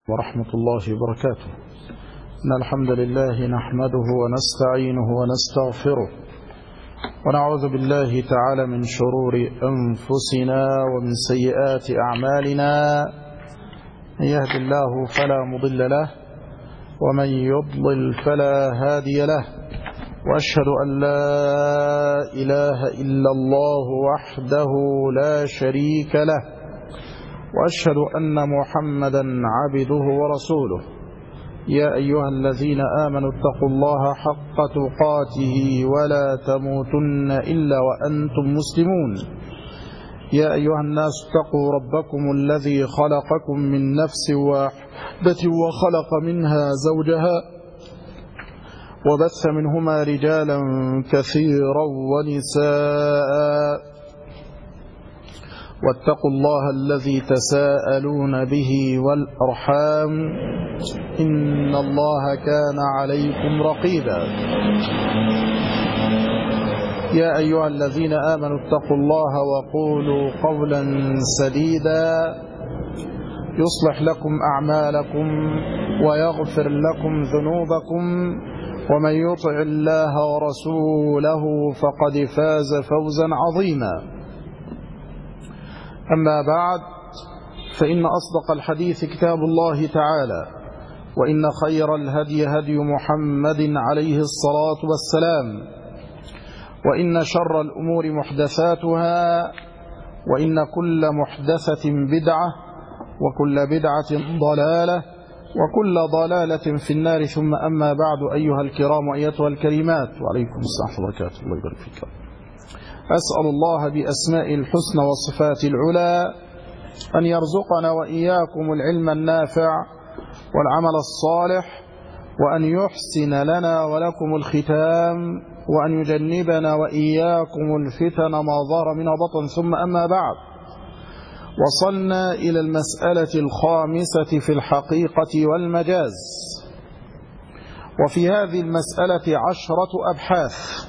ورحمة الله وبركاته. إن الحمد لله نحمده ونستعينه ونستغفره ونعوذ بالله تعالى من شرور أنفسنا ومن سيئات أعمالنا. من يهد الله فلا مضل له ومن يضلل فلا هادي له، وأشهد أن لا إله إلا الله وحده لا شريك له، وأشهد أن محمدا عبده ورسوله. يا أيها الذين آمنوا اتقوا الله حق تقاته ولا تموتن إلا وأنتم مسلمون. يا أيها الناس اتقوا ربكم الذي خلقكم من نفس واحدة وخلق منها زوجها وبث منهما رجالا كثيرا ونساء، واتقوا الله الذي تساءلون به والأرحام إن الله كان عليكم رقيبا. يا أيها الذين آمنوا اتقوا الله وقولوا قولا سديدا يصلح لكم أعمالكم ويغفر لكم ذنوبكم، ومن يطع الله ورسوله فقد فاز فوزا عظيما. أما بعد، فإن أصدق الحديث كتاب الله تعالى، وإن خير الهدي هدي محمد عليه الصلاة والسلام، وإن شر الأمور محدثاتها، وإن كل محدثة بدعة، وكل بدعة ضلالة، وكل ضلالة في النار. ثم أما بعد، أيها الكرام وأيتها الكريمات، وعليكم السلام ورحمة الله وبركاته. الله يبارك فيكم. أسأل الله بأسماء الحسنى والصفات العلى أن يرزقنا وإياكم العلم النافع والعمل الصالح، وأن يحسن لنا ولكم الختام، وأن يجنبنا وإياكم الفتن ما ظهر منها بطن. ثم أما بعد، وصلنا إلى المسألة الخامسة في الحقيقة والمجاز، وفي هذه المسألة 10 أبحاث.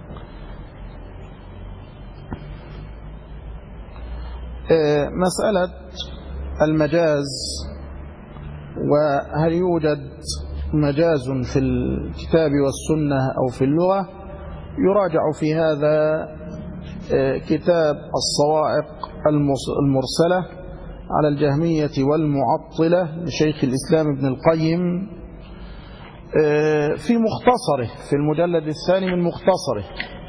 مسألة المجاز، وهل يوجد مجاز في الكتاب والسنة أو في اللغة، يراجع في هذا كتاب الصواعق المرسلة على الجهمية والمعطلة لشيخ الإسلام ابن القيم في مختصره، في المجلد الثاني من مختصره،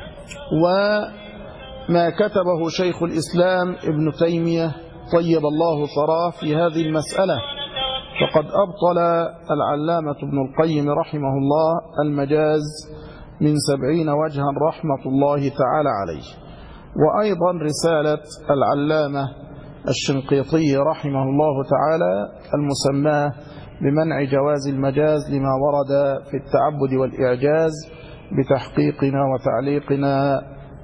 وما كتبه شيخ الإسلام ابن تيمية طيب الله ثراه في هذه المسألة. فقد أبطل العلامة ابن القيم رحمه الله المجاز من 70 وجها رحمة الله تعالى عليه. وأيضا رسالة العلامة الشنقيطي رحمه الله تعالى المسماة بمنع جواز المجاز لما ورد في التعبد والإعجاز، بتحقيقنا وتعليقنا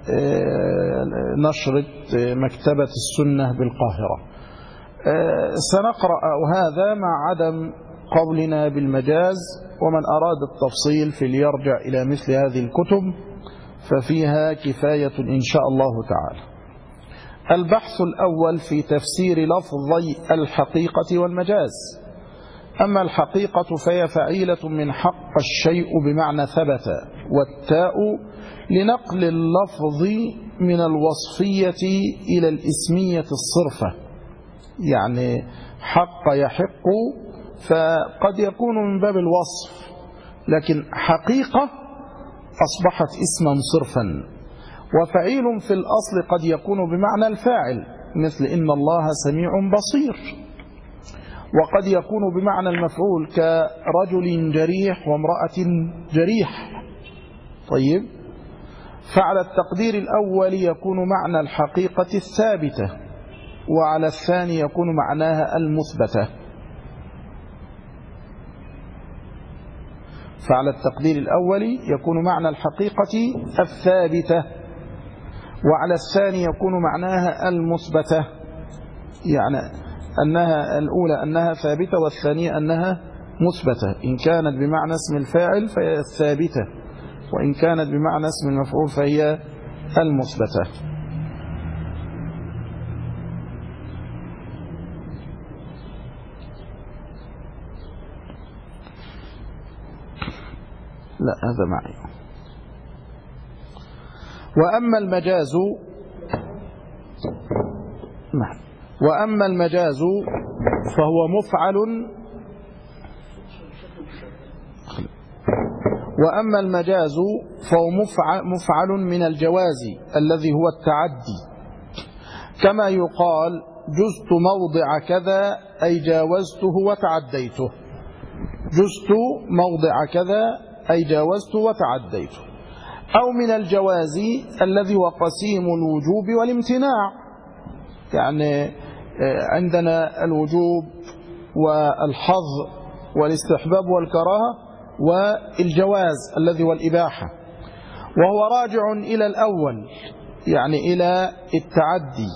نشرة مكتبة السنة بالقاهرة. سنقرأ هذا مع عدم قولنا بالمجاز، ومن أراد التفصيل فليرجع إلى مثل هذه الكتب ففيها كفاية إن شاء الله تعالى. البحث الأول في تفسير لفظي الحقيقة والمجاز. أما الحقيقة فهي فعيلة من حق الشيء بمعنى ثبت، والتاء لنقل اللفظ من الوصفية إلى الاسمية الصرفة، يعني حق يحق، فقد يكون من باب الوصف، لكن حقيقة أصبحت اسما صرفا. وفعيل في الأصل قد يكون بمعنى الفاعل، مثل إن الله سميع بصير، وقد يكون بمعنى المفعول كرجل جريح وامرأة جريح. طيب، فعلى التقدير الأول يكون معنى الحقيقة الثابتة، وعلى الثاني يكون معناها المثبتة. فعلى التقدير الأول يكون معنى الحقيقة الثابتة، وعلى الثاني يكون معناها المثبتة، يعني أنها الأولى أنها ثابتة، والثانية أنها مثبتة. إن كانت بمعنى اسم الفاعل فهي الثابتة، وإن كانت بمعنى اسم المفعول فهي المثبتة. لا هذا معي. وأما المجاز فهو مفعل مفعل من الجواز الذي هو التعدي، كما يقال جزت موضع كذا أي جاوزته وتعديته، جزت موضع كذا أي جاوزته وتعديته. أو من الجواز الذي هو قسيم الوجوب والامتناع، يعني عندنا الوجوب والحظ والاستحباب والكراهة، والجواز الذي هو الإباحة، وهو راجع إلى الأول يعني إلى التعدي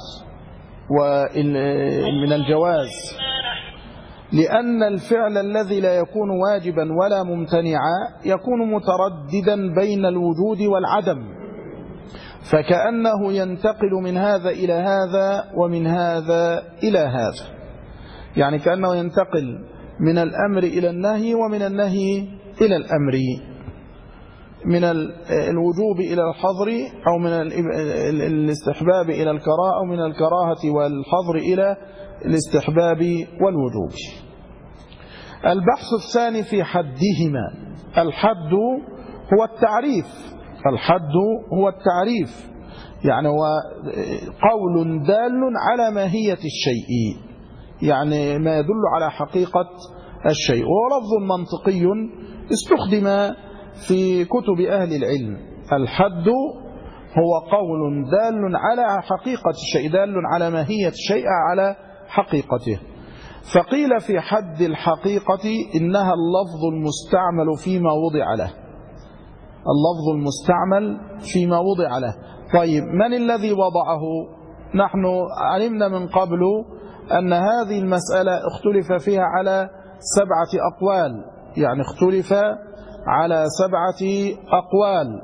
من الجواز، لأن الفعل الذي لا يكون واجبا ولا ممتنعا يكون مترددا بين الوجود والعدم، فكأنه ينتقل من هذا إلى هذا ومن هذا إلى هذا، يعني كأنه ينتقل من الأمر إلى النهي ومن النهي إلى الأمر، من الوجوب إلى الحظر، أو من الاستحباب إلى الكراهة، أو من الكراهة والحظر إلى الاستحباب والوجوب. البحث الثاني في حدهما. الحد هو التعريف، الحد هو التعريف، يعني هو قول دال على ماهية الشيء، يعني ما يدل على حقيقة الشيء، وهو لفظ منطقي استخدم في كتب أهل العلم. الحد هو قول دال على حقيقة الشيء، دال على ماهية الشيء، على حقيقته. فقيل في حد الحقيقة إنها اللفظ المستعمل فيما وضع له، اللفظ المستعمل فيما وضع له. طيب من الذي وضعه؟ نحن علمنا من قبل أن هذه المسألة اختلف فيها على 7 أقوال، يعني اختلف على 7 أقوال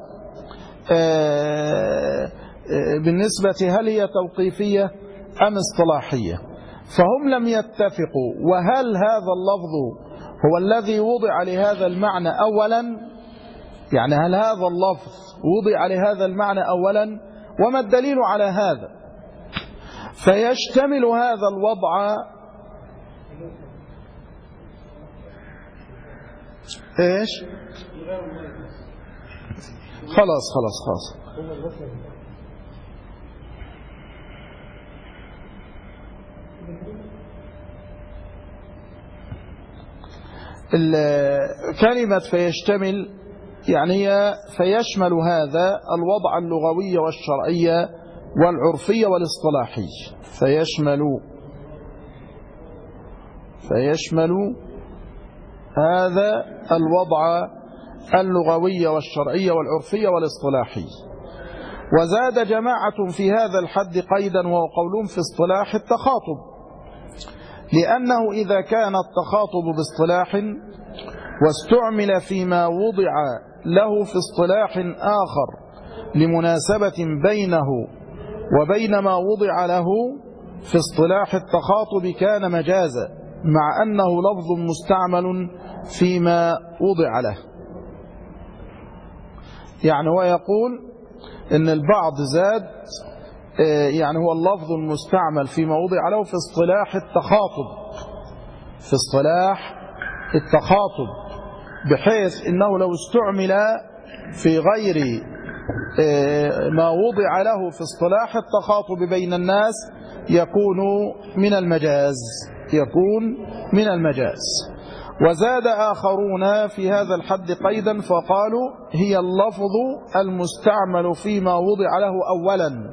بالنسبة هل هي توقيفية أم اصطلاحية، فهم لم يتفقوا. وهل هذا اللفظ هو الذي وضع لهذا المعنى أولا، يعني هل هذا اللفظ وضع لهذا المعنى أولا، وما الدليل على هذا؟ فيشتمل هذا الوضع ايش؟ خلاص كلمة فيشتمل يعني فيشمل هذا الوضع اللغوي والشرعي والعرفي والاصطلاحي، فيشمل هذا الوضع اللغوي والشرعي والعرفي والاصطلاحي. وزاد جماعة في هذا الحد قيدا، وهو قولهم في اصطلاح التخاطب، لأنه إذا كان التخاطب باصطلاح واستعمل فيما وضع له في اصطلاح آخر لمناسبة بينه وبين ما وضع له في اصطلاح التخاطب كان مجازا، مع أنه لفظ مستعمل فيما وضع له. يعني هو يقول إن البعض زاد، يعني هو اللفظ المستعمل فيما وضع له في اصطلاح التخاطب، في اصطلاح التخاطب، بحيث إنه لو استعمل في غير ما وضع له في اصطلاح التخاطب بين الناس يكون من المجاز، يكون من المجاز. وزاد آخرون في هذا الحد قيدا فقالوا هي اللفظ المستعمل فيما وضع له أولا،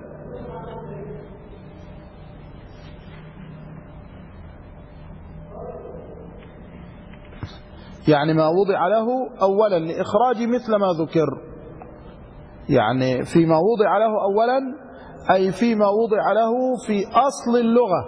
يعني ما وضع له أولا لإخراج مثل ما ذكر، يعني فيما وضع له أولا أي فيما وضع له في أصل اللغة،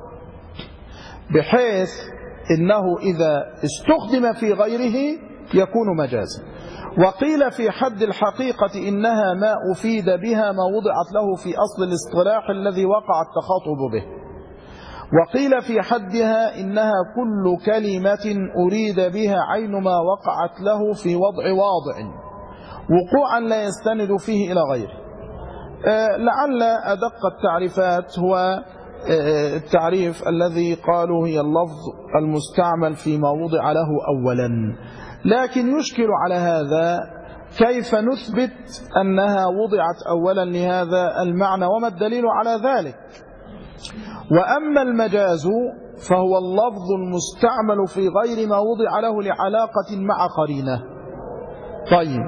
بحيث إنه إذا استخدم في غيره يكون مجازا. وقيل في حد الحقيقة إنها ما أفيد بها ما وضعت له في أصل الاصطلاح الذي وقع التخاطب به. وقيل في حدها إنها كل كلمة أريد بها عين ما وقعت له في وضع واضع وقوعا لا يستند فيه إلى غيره. لعل أدق التعريفات هو التعريف الذي قالوا هي اللفظ المستعمل فيما وضع له أولا، لكن يشكل على هذا كيف نثبت أنها وضعت أولا لهذا المعنى وما الدليل على ذلك. وأما المجاز فهو اللفظ المستعمل في غير ما وضع له لعلاقة مع قرينة. طيب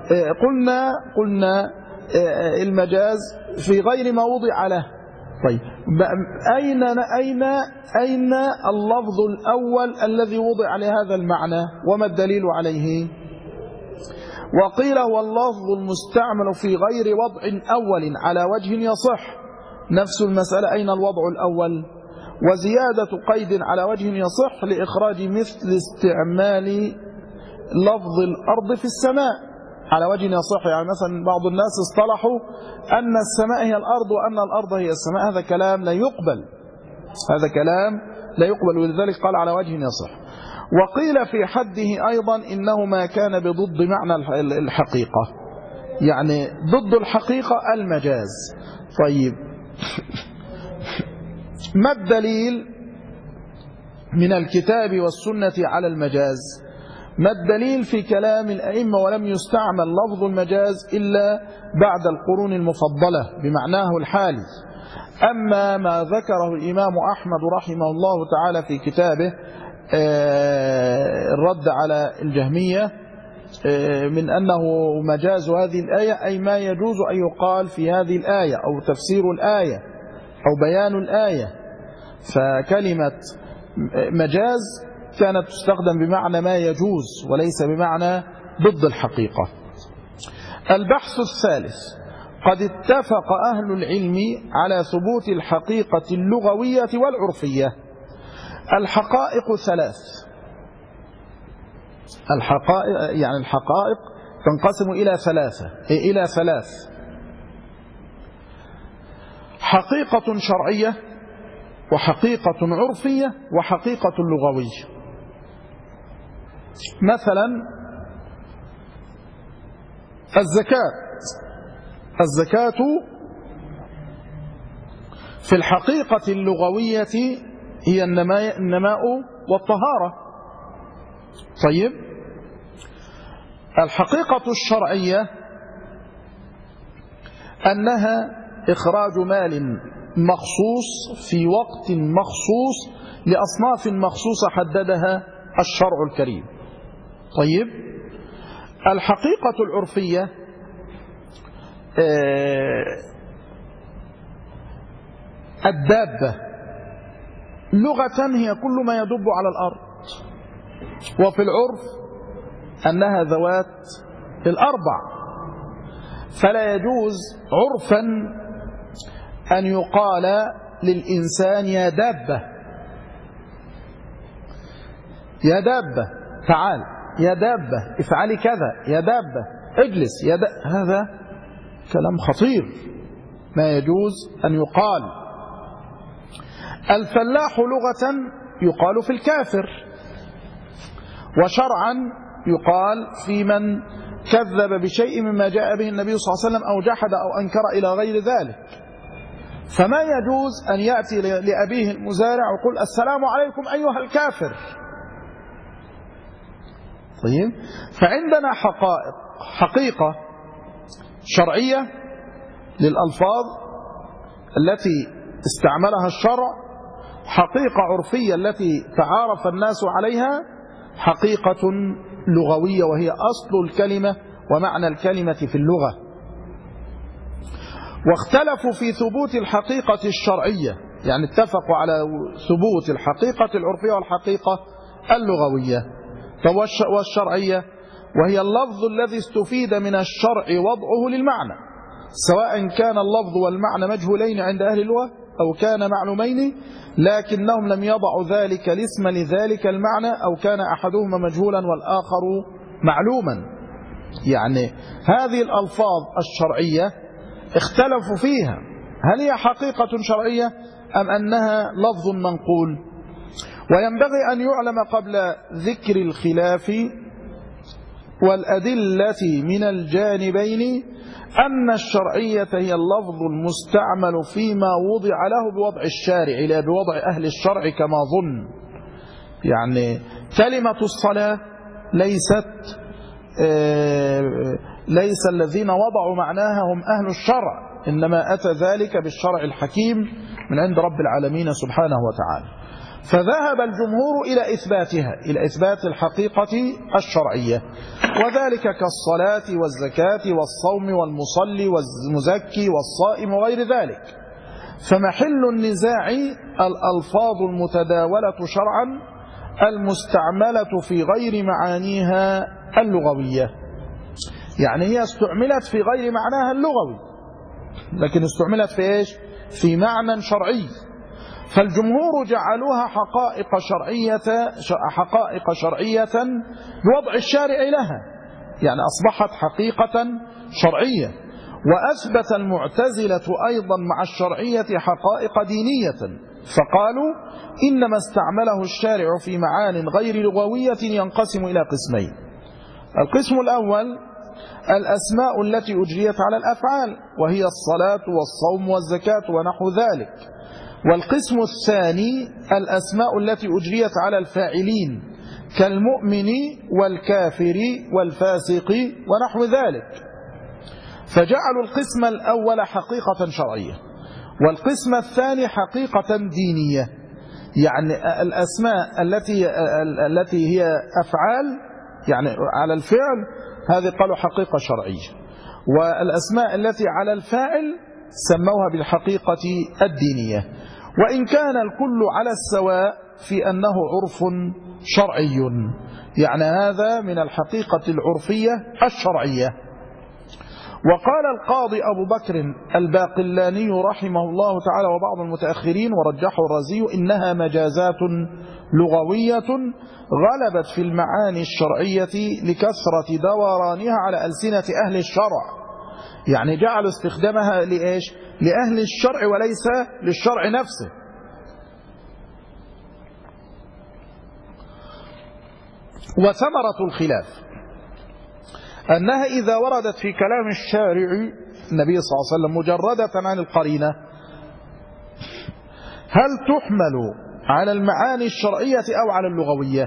قلنا المجاز في غير ما وضع له. طيب أين اللفظ الأول الذي وضع لهذا المعنى وما الدليل عليه؟ وقيل هو اللفظ المستعمل في غير وضع أول على وجه يصح. نفس المسألة، أين الوضع الأول؟ وزيادة قيد على وجه يصح لإخراج مثل استعمال لفظ الأرض في السماء على وجه يصح. يعني مثلا بعض الناس اصطلحوا أن السماء هي الأرض وأن الأرض هي السماء، هذا كلام لا يقبل، هذا كلام لا يقبل، ولذلك قال على وجه يصح. وقيل في حده أيضا إنه ما كان بضد معنى الحقيقة، يعني ضد الحقيقة المجاز. طيب ما الدليل من الكتاب والسنة على المجاز؟ ما الدليل في كلام الأئمة ولم يستعمل لفظ المجاز إلا بعد القرون المفضلة بمعناه الحالي؟ أما ما ذكره الإمام أحمد رحمه الله تعالى في كتابه الرد على الجهمية من أنه مجاز هذه الآية، أي ما يجوز أن يقال في هذه الآية أو تفسير الآية أو بيان الآية. فكلمة مجاز كانت تستخدم بمعنى ما يجوز وليس بمعنى ضد الحقيقة. البحث الثالث: قد اتفق أهل العلم على ثبوت الحقيقة اللغوية والعرفية. الحقائق ثلاث، الحقائق تنقسم إلى ثلاث: حقيقة شرعية، وحقيقة عرفية، وحقيقة لغوية. مثلا الزكاة في الحقيقة اللغوية هي النماء والطهارة. طيب الحقيقة الشرعية أنها إخراج مال مخصوص في وقت مخصوص لأصناف مخصوصة حددها الشرع الكريم. طيب الحقيقة العرفية الدابة لغة هي كل ما يدب على الأرض، وفي العرف أنها ذوات الأربع، فلا يجوز عرفا أن يقال للإنسان يا دابة، يا دابة تعال، يا دابة افعلي كذا، يا دابة اجلس، هذا كلام خطير ما يجوز أن يقال. الفلاح لغة يقال في الكافر، وشرعا يقال في من كذب بشيء مما جاء به النبي صلى الله عليه وسلم أو جحد أو أنكر إلى غير ذلك. فما يجوز أن يأتي لأبيه المزارع ويقول السلام عليكم أيها الكافر. طيب فعندنا حقيقة شرعية للألفاظ التي استعملها الشرع، حقيقة عرفية التي تعارف الناس عليها، حقيقة لغوية وهي أصل الكلمة ومعنى الكلمة في اللغة. واختلفوا في ثبوت الحقيقة الشرعية، يعني اتفقوا على ثبوت الحقيقة العرفية والحقيقة اللغوية. والشرعية وهي اللفظ الذي استفيد من الشرع وضعه للمعنى، سواء كان اللفظ والمعنى مجهولين عند أهل اللغة أو كان معلومين لكنهم لم يضعوا ذلك الاسم لذلك المعنى، أو كان أحدهما مجهولا والآخر معلوما. يعني هذه الألفاظ الشرعية اختلفوا فيها، هل هي حقيقة شرعية أم أنها لفظ منقول؟ وينبغي أن يعلم قبل ذكر الخلاف والأدلة من الجانبين أن الشرعية هي اللفظ المستعمل فيما وضع له بوضع الشارع لا بوضع أهل الشرع كما ظن. يعني كلمة الصلاة ليس الذين وضعوا معناها هم أهل الشرع، إنما أتى ذلك بالشرع الحكيم من عند رب العالمين سبحانه وتعالى. فذهب الجمهور إلى إثباتها، إلى إثبات الحقيقة الشرعية، وذلك كالصلاة والزكاة والصوم والمصلي والمزكي والصائم وغير ذلك. فمحل النزاع الألفاظ المتداولة شرعا المستعملة في غير معانيها اللغوية. يعني هي استعملت في غير معناها اللغوي، لكن استعملت في إيش؟ في معنى شرعي. فالجمهور جعلوها حقائق شرعية بوضع الشارع لها، يعني أصبحت حقيقة شرعية. وأثبت المعتزلة أيضا مع الشرعية حقائق دينية، فقالوا إنما استعمله الشارع في معان غير لغوية ينقسم إلى قسمين. القسم الأول الأسماء التي أجريت على الأفعال، وهي الصلاة والصوم والزكاة ونحو ذلك. والقسم الثاني الأسماء التي أجريت على الفاعلين كالمؤمن والكافر والفاسق ونحو ذلك. فجعلوا القسم الأول حقيقة شرعية، والقسم الثاني حقيقة دينية. يعني الأسماء التي هي أفعال يعني على الفعل، هذه قالوا حقيقة شرعية. والأسماء التي على الفاعل سموها بالحقيقة الدينية. وإن كان الكل على السواء في أنه عرف شرعي، يعني هذا من الحقيقة العرفية الشرعية. وقال القاضي أبو بكر الباقلاني رحمه الله تعالى وبعض المتأخرين ورجحه الرازي إنها مجازات لغوية غلبت في المعاني الشرعية لكثرة دورانها على ألسنة أهل الشرع. يعني جعلوا استخدامها لإيش؟ لأهل الشرع وليس للشرع نفسه. وثمرة الخلاف أنها إذا وردت في كلام الشارع النبي صلى الله عليه وسلم مجردة عن القرينة، هل تحمل على المعاني الشرعية أو على اللغوية؟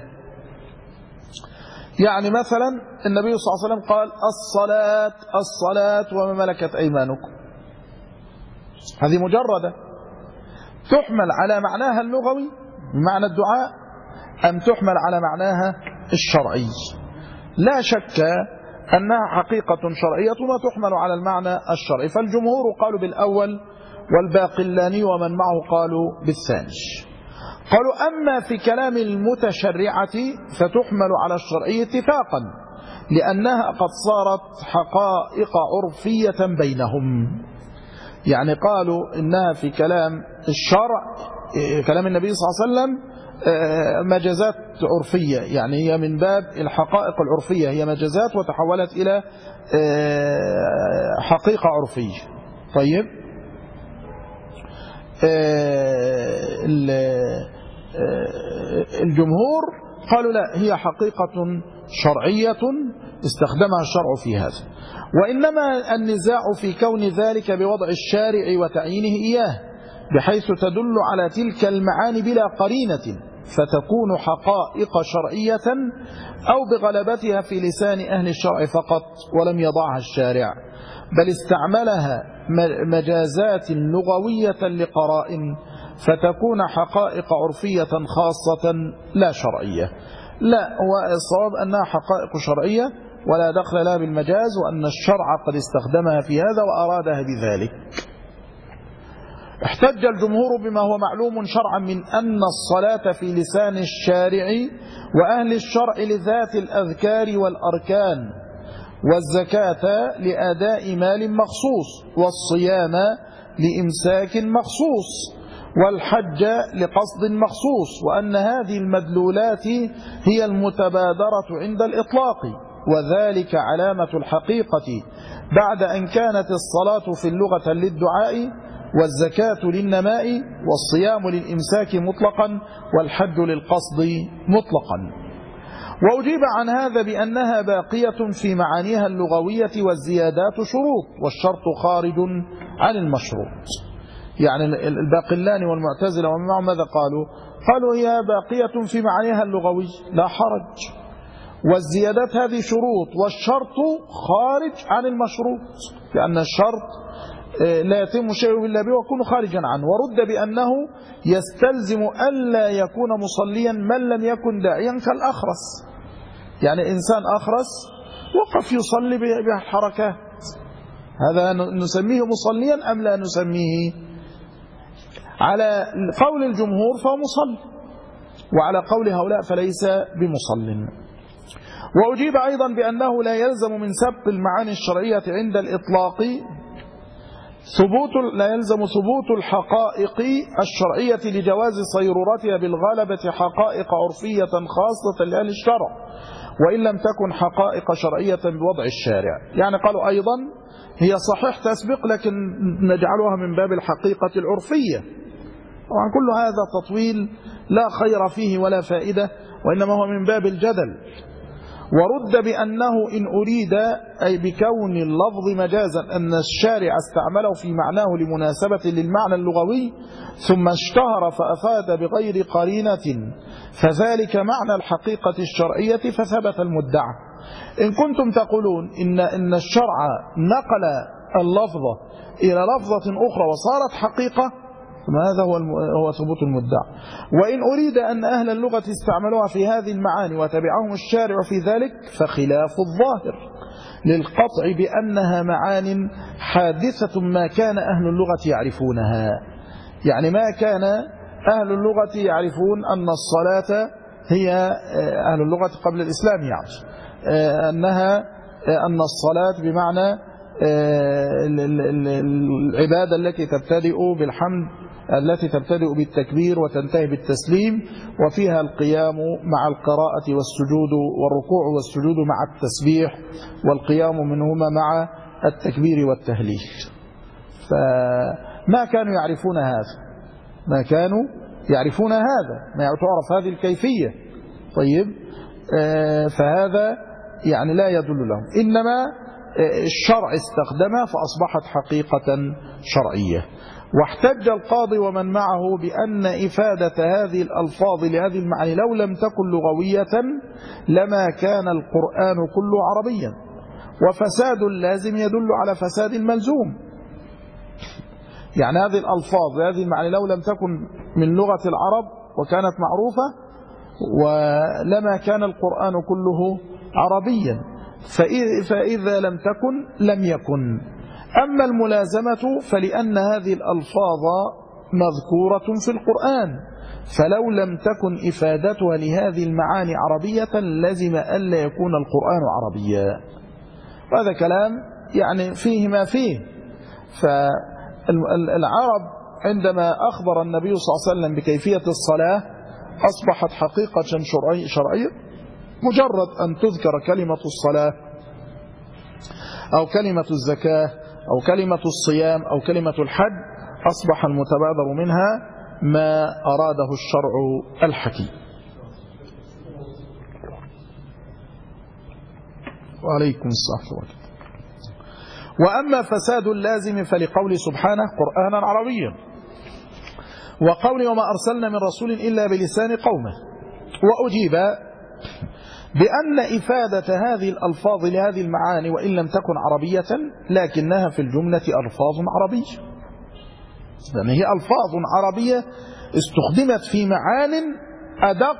يعني مثلا النبي صلى الله عليه وسلم قال الصلاة وما ملكت أيمانكم، هذه مجردة، تحمل على معناها اللغوي بمعنى الدعاء أم تحمل على معناها الشرعي؟ لا شك أنها حقيقة شرعية وتحمل على المعنى الشرعي. فالجمهور قالوا بالأول، والباقلاني ومن معه قالوا بالثاني. قالوا أما في كلام المتشرعة فتحمل على الشرعية اتفاقا، لأنها قد صارت حقائق عرفية بينهم. يعني قالوا إنها في كلام الشرع كلام النبي صلى الله عليه وسلم مجازات عرفية، يعني هي من باب الحقائق العرفية، هي مجازات وتحولت إلى حقيقة عرفية. طيب، الجمهور قالوا لا، هي حقيقة شرعية استخدمها الشرع في هذا، وإنما النزاع في كون ذلك بوضع الشارع وتعيينه إياه بحيث تدل على تلك المعاني بلا قرينة فتكون حقائق شرعية، أو بغلبتها في لسان أهل الشرع فقط ولم يضعها الشارع، بل استعملها مجازات لغوية لقرائن فتكون حقائق عرفية خاصة لا شرعية. لا، هو الصواب أنها حقائق شرعية ولا دخل لها بالمجاز، وأن الشرع قد استخدمها في هذا وأرادها بذلك. احتج الجمهور بما هو معلوم شرعا من أن الصلاة في لسان الشارع وأهل الشرع لذات الأذكار والأركان، والزكاة لأداء مال مخصوص، والصيام لإمساك مخصوص، والحج لقصد مخصوص، وأن هذه المدلولات هي المتبادرة عند الإطلاق، وذلك علامة الحقيقة بعد أن كانت الصلاة في اللغة للدعاء والزكاة للنماء، والصيام للإمساك مطلقا، والحج للقصد مطلقا. وأجيب عن هذا بأنها باقية في معانيها اللغوية، والزيادات شروط، والشرط خارج عن المشروط. يعني الباقلاني والمعتزلة ومن معهم ماذا قالوا؟ قالوا هي باقية في معانيها اللغوية لا حرج، والزيادات هذه شروط، والشرط خارج عن المشروط، لأن الشرط لا يتم شيء إلا به ويكون خارجا عنه. ورد بأنه يستلزم ألا يكون مصليا من لم يكن داعيا كالأخرس. يعني إنسان أخرس وقف يصلي بالحركات، هذا نسميه مصليا أم لا نسميه؟ على قول الجمهور فهو مصلي، وعلى قول هؤلاء فليس بمصل. وأجيب أيضا بأنه لا يلزم من سبق المعاني الشرعية عند الإطلاق لا يلزم ثبوت الحقائق الشرعية لجواز صيرورتها بالغالبة حقائق عرفية خاصة لأهل الشرع، وإن لم تكن حقائق شرعية بوضع الشارع. يعني قالوا أيضا هي صحيح تسبق، لكن نجعلها من باب الحقيقة العرفية. طبعا كل هذا تطويل لا خير فيه ولا فائدة، وإنما هو من باب الجدل. ورد بأنه إن أريد أي بكون اللفظ مجازا أن الشارع استعمله في معناه لمناسبة للمعنى اللغوي ثم اشتهر فأفاد بغير قرينة فذلك معنى الحقيقة الشرعية فثبت المدعى. إن كنتم تقولون إن الشرع نقل اللفظ إلى لفظة أخرى وصارت حقيقة، هذا هو ثبوت المدعى. وإن أريد أن أهل اللغة استعملوها في هذه المعاني وتبعهم الشارع في ذلك فخلاف الظاهر للقطع بأنها معان حادثة ما كان أهل اللغة يعرفونها. يعني ما كان أهل اللغة يعرفون أن الصلاة هي أهل اللغة قبل الإسلام يعني أن الصلاة بمعنى العبادة التي تبتدئ بالحمد، التي تبتدئ بالتكبير وتنتهي بالتسليم، وفيها القيام مع القراءة والسجود، والركوع والسجود مع التسبيح، والقيام منهما مع التكبير والتهليل. فما كانوا يعرفون هذا، ما تعرف هذه الكيفية. طيب، فهذا يعني لا يدل لهم، إنما الشرع استخدمها فأصبحت حقيقة شرعية. واحتج القاضي ومن معه بأن إفادة هذه الألفاظ لهذه المعاني لو لم تكن لغوية لما كان القرآن كله عربيا، وفساد اللازم يدل على فساد الملزوم. يعني هذه الألفاظ هذه المعاني لو لم تكن من لغة العرب وكانت معروفة ولما كان القرآن كله عربيا، فإذا لم تكن لم يكن. أما الملازمة فلأن هذه الألفاظ مذكورة في القرآن، فلو لم تكن إفادتها لهذه المعاني عربية لازم ألا يكون القرآن عربيا. وهذا كلام يعني فيه ما فيه. فالعرب عندما أخبر النبي صلى الله عليه وسلم بكيفية الصلاة أصبحت حقيقة شرعية، مجرد أن تذكر كلمة الصلاة أو كلمة الزكاة أو كلمة الصيام أو كلمة الحج أصبح المتبادر منها ما أراده الشرع الحكيم. وعليكم السلام. وأما فساد اللازم فلقول سبحانه قرآنا عربيا، وقول وما أرسلنا من رسول إلا بلسان قومه. وأجيب بأن إفادة هذه الألفاظ لهذه المعاني وإن لم تكن عربية لكنها في الجملة ألفاظ عربية، لأن هي ألفاظ عربية استخدمت في معان أدق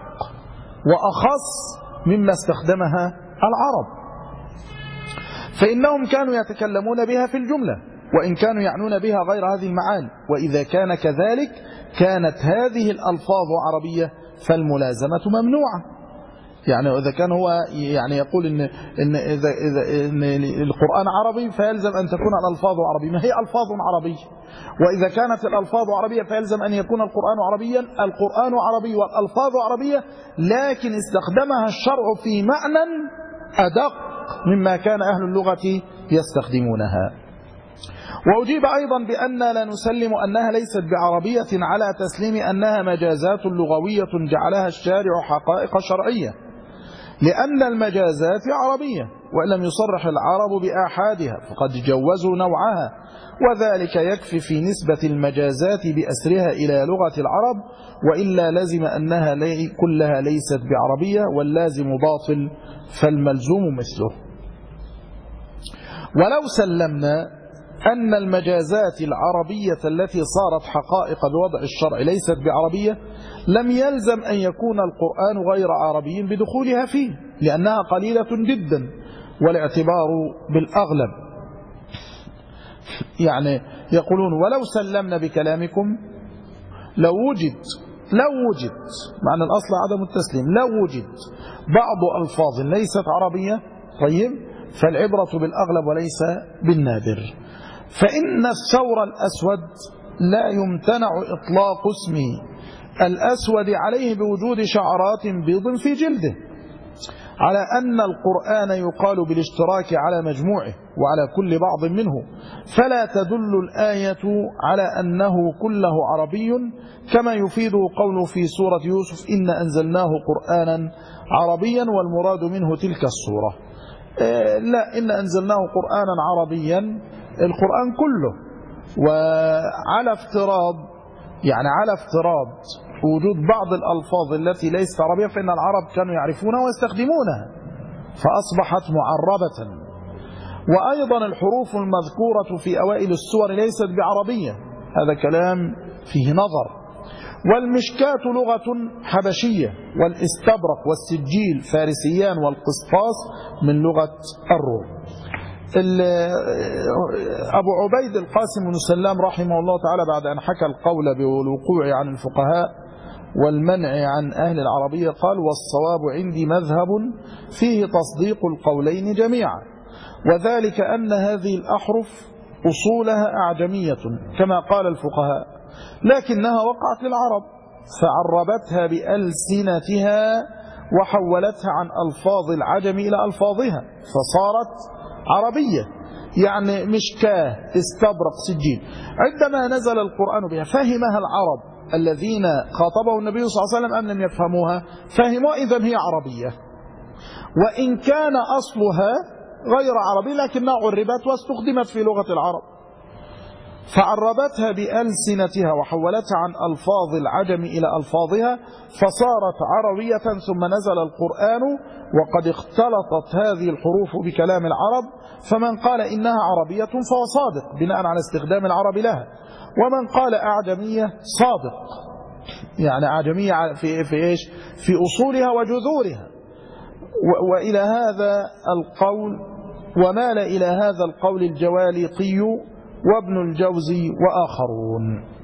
وأخص مما استخدمها العرب، فإنهم كانوا يتكلمون بها في الجملة وإن كانوا يعنون بها غير هذه المعاني. وإذا كان كذلك كانت هذه الألفاظ عربية فالملازمة ممنوعة. يعني إذا كان هو يعني يقول إن القرآن عربي فيلزم أن تكون الألفاظ عربية، ما هي ألفاظ عربية. وإذا كانت الألفاظ عربية فيلزم أن يكون القرآن عربيا. القرآن عربي والألفاظ عربية، لكن استخدمها الشرع في معنى أدق مما كان أهل اللغة يستخدمونها. وأجيب أيضا بأن لا نسلم أنها ليست بعربية على تسليم أنها مجازات لغوية جعلها الشارع حقائق شرعية، لأن المجازات عربية وإن لم يصرح العرب بآحادها فقد جوزوا نوعها، وذلك يكفي في نسبة المجازات بأسرها إلى لغة العرب، وإلا لزم أنها كلها ليست بعربية، واللازم باطل فالملزوم مثله. ولو سلمنا أن المجازات العربية التي صارت حقائق بوضع الشرع ليست بعربية، لم يلزم أن يكون القرآن غير عربي بدخولها فيه، لأنها قليلة جدا والاعتبار بالأغلب. يعني يقولون ولو سلمنا بكلامكم لو وجد معنى الأصل عدم التسليم، لو وجد بعض ألفاظ ليست عربية، طيب، فالعبرة بالأغلب وليس بالنادر. فإن الثور الأسود لا يمتنع إطلاق اسم الأسود عليه بوجود شعرات بيض في جلده، على أن القرآن يقال بالاشتراك على مجموعه وعلى كل بعض منه، فلا تدل الآية على أنه كله عربي، كما يفيده قوله في سورة يوسف إن أنزلناه قرآنا عربيا، والمراد منه تلك السورة. لا، إن أنزلناه قرآنا عربيا القرآن كله. وعلى افتراض وجود بعض الألفاظ التي ليست عربية، فإن العرب كانوا يعرفونها ويستخدمونها فأصبحت معربة. وأيضا الحروف المذكورة في أوائل السور ليست بعربية، هذا كلام فيه نظر. والمشكاة لغة حبشية، والاستبرق والسجيل فارسيان، والقسطاس من لغة الروم. أبو عبيد القاسم بن سلام رحمه الله تعالى بعد أن حكى القول بالوقوع عن الفقهاء والمنع عن أهل العربية قال: والصواب عندي مذهب فيه تصديق القولين جميعا، وذلك أن هذه الأحرف أصولها أعجمية كما قال الفقهاء، لكنها وقعت للعرب فعربتها بألسنتها وحولتها عن ألفاظ العجم إلى ألفاظها فصارت عربية. يعني مشكاه، استبرق، سجين، عندما نزل القرآن بها فهمها العرب الذين خاطبه النبي صلى الله عليه وسلم أم لم يفهموها؟ فهموا، إذن هي عربية، وإن كان أصلها غير عربي لكنها عربت واستخدمت في لغة العرب، فعربتها بألسنتها وحولتها عن ألفاظ العجم إلى ألفاظها فصارت عربية. ثم نزل القرآن وقد اختلطت هذه الحروف بكلام العرب، فمن قال إنها عربية فهو صادق بناء على استخدام العرب لها، ومن قال أعجمية صادق، يعني أعجمية في إيش؟ في أصولها وجذورها. وإلى هذا القول ومال إلى هذا القول الجواليقي وابن الجوزي وآخرون.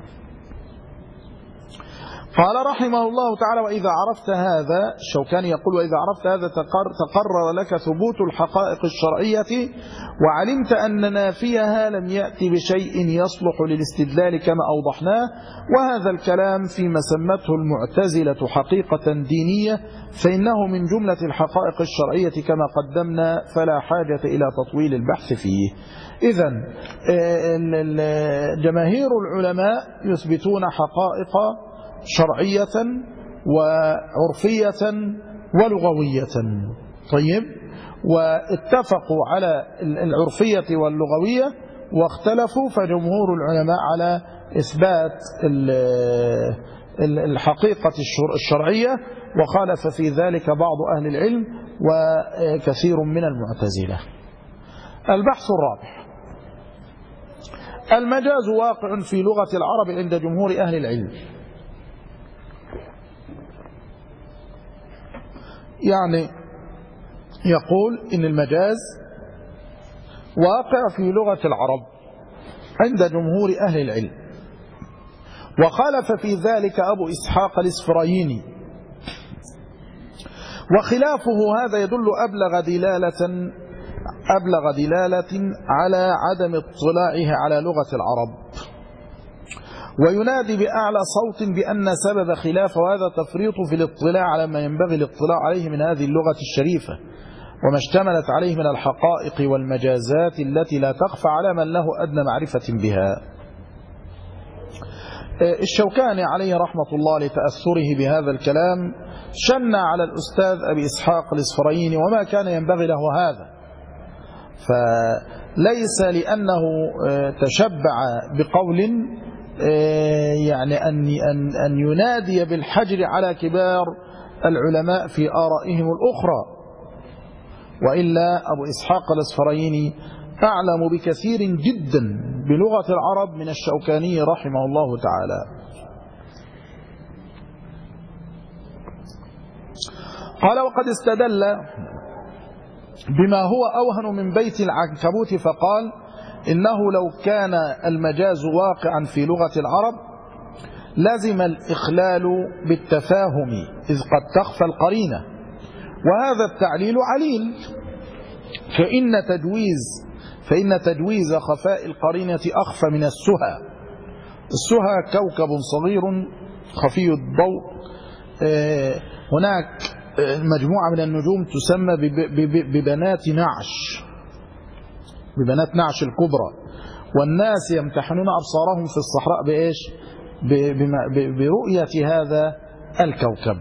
قال رحمه الله تعالى: وإذا عرفت هذا، الشوكاني يقول: وإذا عرفت هذا تقرر لك ثبوت الحقائق الشرعية، وعلمت أن نافيها لم يأتي بشيء يصلح للاستدلال كما أوضحناه. وهذا الكلام فيما سمته المعتزلة حقيقة دينية، فإنه من جملة الحقائق الشرعية كما قدمنا، فلا حاجة إلى تطويل البحث فيه. إذن جماهير العلماء يثبتون حقائق شرعية وعرفية ولغوية. طيب، واتفقوا على العرفية واللغوية واختلفوا، فجمهور العلماء على إثبات الحقيقة الشرعية، وخالف في ذلك بعض أهل العلم وكثير من المعتزلة. البحث الرابع: المجاز واقع في لغة العرب عند جمهور أهل العلم. يعني يقول إن المجاز واقع في لغة العرب عند جمهور أهل العلم، وخالف في ذلك أبو إسحاق الإسفرايني، وخلافه هذا يدل أبلغ دلالة على عدم اطلاعه على لغة العرب، وينادي بأعلى صوت بأن سبب خلافه هذا تفريط في الاطلاع على ما ينبغي الاطلاع عليه من هذه اللغة الشريفة، وما اشتملت عليه من الحقائق والمجازات التي لا تخفى على من له أدنى معرفة بها. الشوكاني عليه رحمة الله لتأثره بهذا الكلام شن على الأستاذ أبي إسحاق الإصفرايني وما كان ينبغي له هذا، فليس لأنه تشبع بقول يعني أن ينادي بالحجر على كبار العلماء في آرائهم الأخرى، وإلا أبو إسحاق الإصفرايني أعلم بكثير جدا بلغة العرب من الشوكاني رحمه الله تعالى. قال: وقد استدل بما هو أوهن من بيت العنكبوت فقال: إنه لو كان المجاز واقعا في لغة العرب لازم الإخلال بالتفاهم إذ قد تخفى القرينة، وهذا التعليل عليل، فإن تجويز خفاء القرينة أخفى من السهى. السهى كوكب صغير خفي الضوء، هناك مجموعة من النجوم تسمى ببنات نعش الكبرى، والناس يمتحنون أبصارهم في الصحراء بإيش؟ برؤية هذا الكوكب.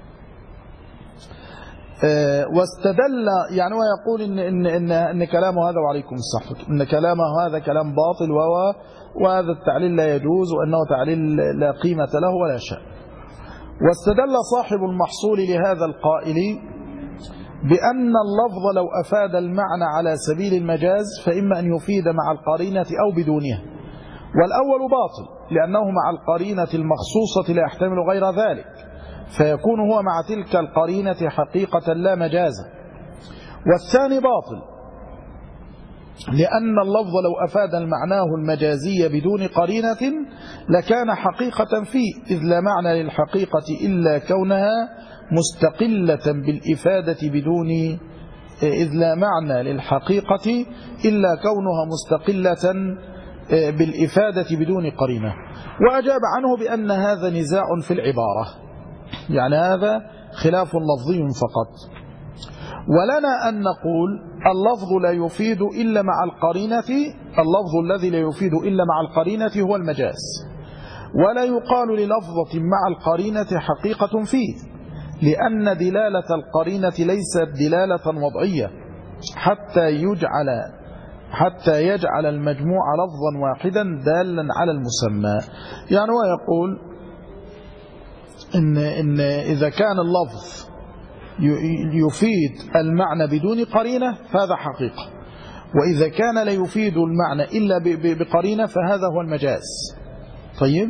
واستدل يعني ويقول إن كلامه هذا، وعليكم الصحة، إن كلامه هذا كلام باطل وهذا التعليل لا يجوز، وأنه تعليل لا قيمة له ولا شأن. واستدل صاحب المحصول لهذا القائل بأن اللفظ لو أفاد المعنى على سبيل المجاز فإما أن يفيد مع القرينة أو بدونها، والأول باطل لأنه مع القرينة المخصوصة لا يحتمل غير ذلك، فيكون هو مع تلك القرينة حقيقة لا مجازا. والثاني باطل لأن اللفظ لو أفاد المعناه المجازي بدون قرينة لكان حقيقة فيه، إذ لا معنى للحقيقة إلا كونها مستقلة بالإفادة إذ لا معنى للحقيقة إلا كونها مستقلة بالإفادة بدون قرينة. وأجاب عنه بأن هذا نزاع في العبارة، يعني هذا خلاف لفظي فقط، ولنا أن نقول اللفظ لا يفيد إلا مع القرينة، اللفظ الذي لا يفيد إلا مع القرينة هو المجاز، ولا يقال للفظة مع القرينة حقيقة فيه، لأن دلالة القرينة ليست دلالة وضعية حتى يجعل المجموع لفظا واحدا دالا على المسمى. يعني هو يقول إن إذا كان اللفظ يفيد المعنى بدون قرينة فهذا حقيقة، وإذا كان لا يفيد المعنى إلا بقرينة فهذا هو المجاز. طيب،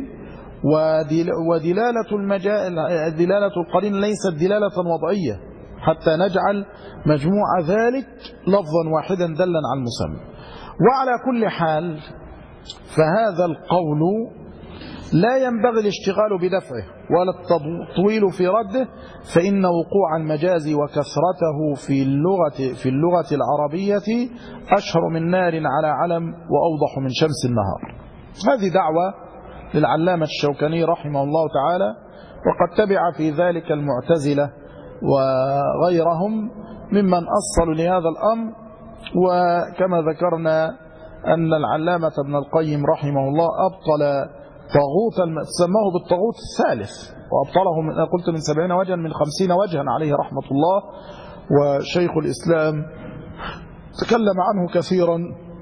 ودلالة القرينة ليست دلالة وضعية حتى نجعل مجموع ذلك لفظا واحدا دلا على المسمى. وعلى كل حال فهذا القول لا ينبغي الاشتغال بدفعه ولا التطويل في رده، فإن وقوع المجاز وكثرته في اللغة العربية أشهر من نار على علم وأوضح من شمس النهار. هذه دعوة للعلامة الشوكاني رحمه الله تعالى، وقد تبع في ذلك المعتزلة وغيرهم ممن أصلوا لهذا الأمر. وكما ذكرنا أن العلامة ابن القيم رحمه الله أبطل سماه بالطاغوت الثالث، وأبطله قلت من 70 وجها من 50 وجها عليه رحمة الله. وشيخ الإسلام تكلم عنه كثيرا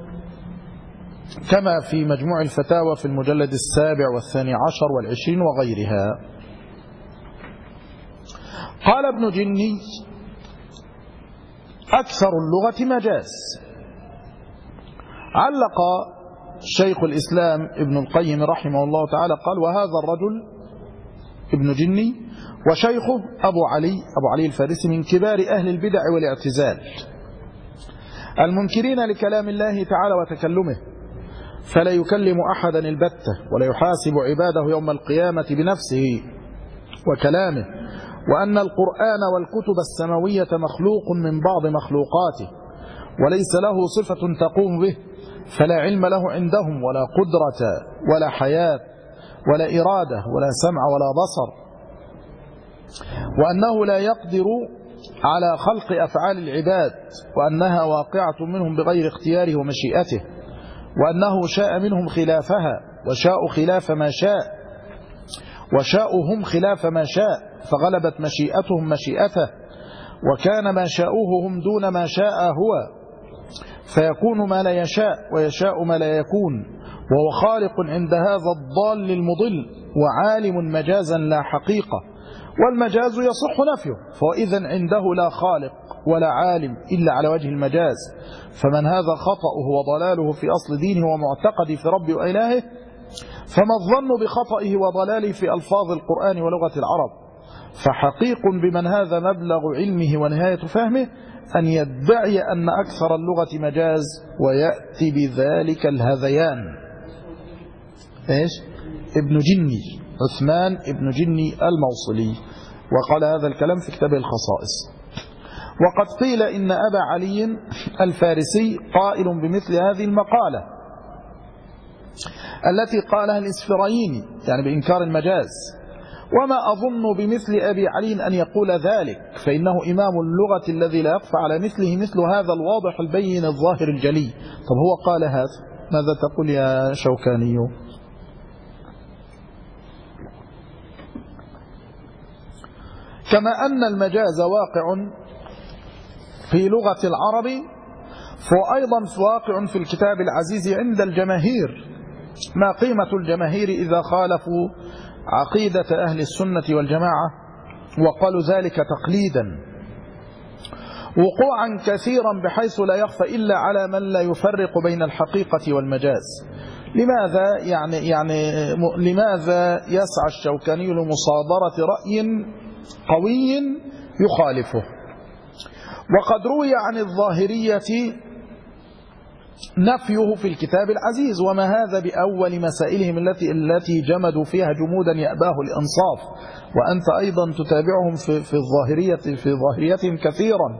كما في مجموع الفتاوى في المجلد 7 و12 و20 وغيرها. قال ابن جني: أكثر اللغة مجاز. علق شيخ الإسلام ابن القيم رحمه الله تعالى قال: وهذا الرجل ابن جني وشيخه أبو علي الفارسي من كبار أهل البدع والاعتزال المنكرين لكلام الله تعالى وتكلمه، فلا يكلم أحدا البتة ولا يحاسب عباده يوم القيامة بنفسه وكلامه، وأن القرآن والكتب السماوية مخلوق من بعض مخلوقاته وليس له صفة تقوم به، فلا علم له عندهم ولا قدرة ولا حياة ولا إرادة ولا سمع ولا بصر، وأنه لا يقدر على خلق أفعال العباد وأنها واقعة منهم بغير اختياره ومشيئته، وأنه شاء منهم خلافها وشاءوا خلاف ما شاء وشاءهم خلاف ما شاء، فغلبت مشيئتهم مشيئته، وكان ما شاءوه هم دون ما شاء هو، فيكون ما لا يشاء ويشاء ما لا يكون، وهو خالق عند هذا الضال المضل، وعالم مجازا لا حقيقة، والمجاز يصح نفيه، فإذا عنده لا خالق ولا عالم إلا على وجه المجاز، فمن هذا خطأه وضلاله في أصل دينه ومعتقده في رب وإلهه، فما الظن بخطئه وضلاله في ألفاظ القرآن ولغة العرب؟ فحقيق بمن هذا مبلغ علمه ونهاية فهمه أن يدعي أن أكثر اللغة مجاز ويأتي بذلك الهذيان. إيش؟ ابن جني، عثمان ابن جني الموصلي، وقال هذا الكلام في كتابه الخصائص. وقد قيل إن أبا علي الفارسي قائل بمثل هذه المقالة التي قالها الإسفرايني، يعني بإنكار المجاز، وما أظن بمثل أبي علي أن يقول ذلك، فإنه إمام اللغة الذي لا يخفى على مثله مثل هذا الواضح البين الظاهر الجلي. طب هو قال هذا، ماذا تقول يا شوكاني؟ كما أن المجاز واقع في لغة العرب، فهو أيضا واقع في الكتاب العزيز عند الجماهير. ما قيمة الجماهير إذا خالفوا عقيدة أهل السنة والجماعة وقالوا ذلك تقليدا؟ وقوعا كثيرا بحيث لا يخفى إلا على من لا يفرق بين الحقيقة والمجاز. لماذا يسعى الشوكاني لمصادرة رأي قوي يخالفه؟ وقد روي عن الظاهرية نفيه في الكتاب العزيز، وما هذا بأول مسائلهم التي جمدوا فيها جمودا يأباه الإنصاف، وأنت أيضا تتابعهم في ظاهريتهم كثيرا،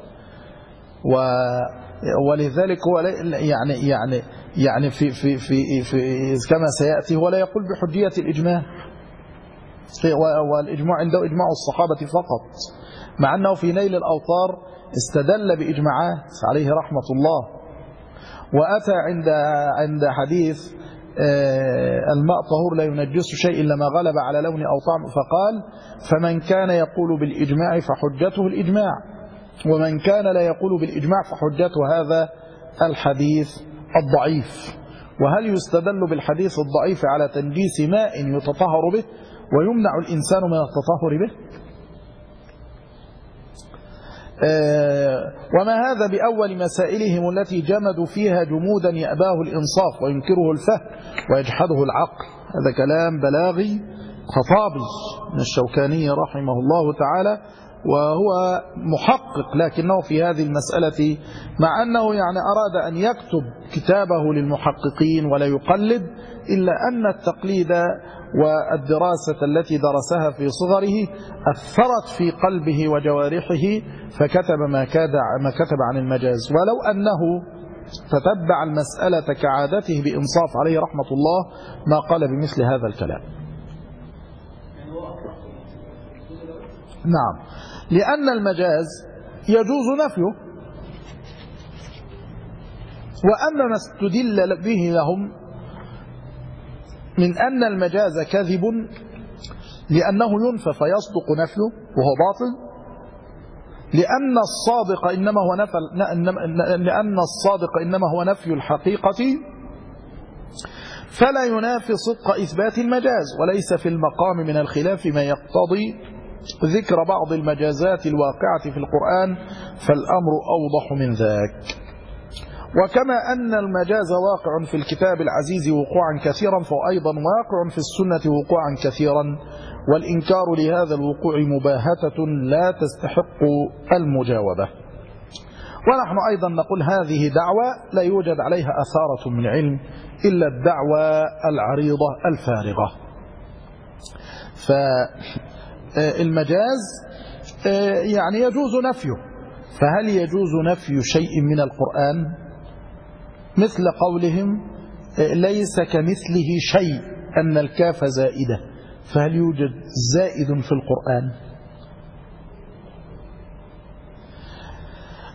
ولذلك هو يعني في كما سيأتي هو لا يقول بحجية الإجماع، والإجماع عنده إجماع الصحابة فقط، مع أنه في نيل الأوطار استدل بإجماعات عليه رحمة الله، وأتى عند حديث الماء طهور لا ينجس شيء إلا ما غلب على لون أو طعم، فقال: فمن كان يقول بالإجماع فحجته الإجماع، ومن كان لا يقول بالإجماع فحجته هذا الحديث الضعيف. وهل يستدل بالحديث الضعيف على تنجيس ماء يتطهر به ويمنع الإنسان من التطهر به؟ وما هذا بأول مسائلهم التي جمدوا فيها جمودا يأباه الإنصاف وينكره الفهم ويجحده العقل. هذا كلام بلاغي خطابي من الشوكاني رحمه الله تعالى، وهو محقق، لكنه في هذه المسألة مع أنه يعني أراد أن يكتب كتابه للمحققين ولا يقلد، إلا أن التقليد والدراسة التي درسها في صغره أثرت في قلبه وجوارحه، فكتب ما كتب عن المجاز. ولو أنه تتبع المسألة كعادته بإنصاف عليه رحمة الله ما قال بمثل هذا الكلام. نعم، لأن المجاز يجوز نفيه، وأما ما استدل به لهم من أن المجاز كذب لأنه ينفى فيصدق نفيه وهو باطل، لأن الصادق إنما هو نفي الحقيقة، فلا ينافي صدق إثبات المجاز، وليس في المقام من الخلاف ما يقتضي ذكر بعض المجازات الواقعة في القرآن، فالأمر أوضح من ذاك. وكما أن المجاز واقع في الكتاب العزيز وقوعا كثيرا، فهو أيضا واقع في السنة وقوعا كثيرا، والإنكار لهذا الوقوع مباهتة لا تستحق المجاوبة. ونحن أيضا نقول هذه دعوة لا يوجد عليها أثارة من علم إلا الدعوة العريضة الفارغة. فالمجاز يعني يجوز نفيه، فهل يجوز نفي شيء من القرآن؟ مثل قولهم ليس كمثله شيء أن الكاف زائدة، فهل يوجد زائد في القرآن؟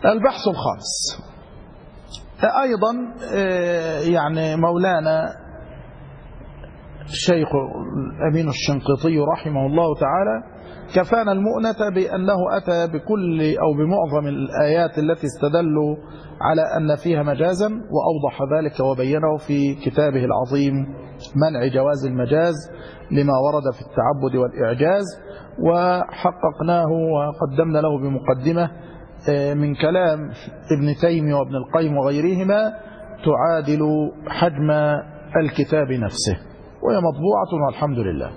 البحث الخامس أيضا يعني مولانا الشيخ الأمين الشنقيطي رحمه الله تعالى كفانا المؤنة بأنه أتى بكل أو بمعظم الآيات التي استدلوا على أن فيها مجازا، وأوضح ذلك وبينه في كتابه العظيم منع جواز المجاز لما ورد في التعبد والإعجاز، وحققناه وقدمنا له بمقدمة من كلام ابن تيمية وابن القيم وغيرهما تعادل حجم الكتاب نفسه، وهي مطبوعة والحمد لله.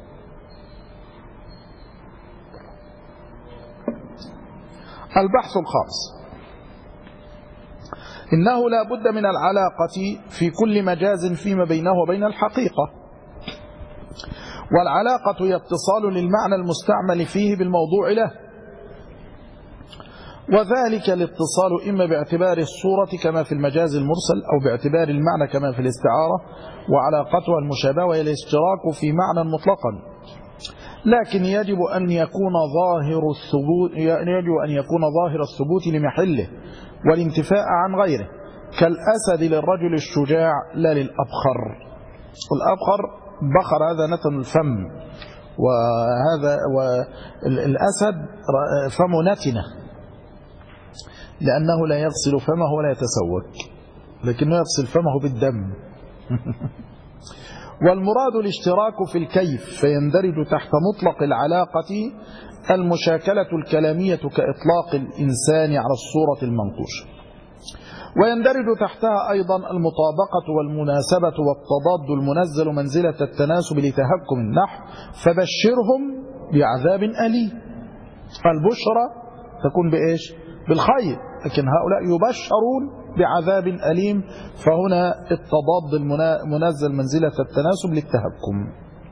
البحث الخامس: إنه لا بد من العلاقة في كل مجاز فيما بينه وبين الحقيقة، والعلاقة هي اتصال للمعنى المستعمل فيه بالموضوع له، وذلك الاتصال إما باعتبار الصورة كما في المجاز المرسل أو باعتبار المعنى كما في الاستعارة، وعلاقتها المشابهة وهي الاشتراك في معنى مطلقا، لكن يجب أن يكون ظاهر الثبوت لمحله والانتفاء عن غيره، كالأسد للرجل الشجاع لا للأبخر. الأبخر بخر هذا نتن الفم، وهذا والأسد فم نتنه لأنه لا يغسل فمه ولا يتسوك، لكنه يغسل فمه بالدم. والمراد الاشتراك في الكيف، فيندرج تحت مطلق العلاقة المشاكلة الكلامية كإطلاق الإنسان على الصورة المنقوشة، ويندرج تحتها أيضا المطابقة والمناسبة والتضاد المنزل منزلة التناسب لتهكم النحو، فبشرهم بعذاب أليم. البشرى تكون بإيش؟ بالخير، لكن هؤلاء يبشرون بعذاب أليم، فهنا التضاد المنزل منزلة التناسب للتهكم.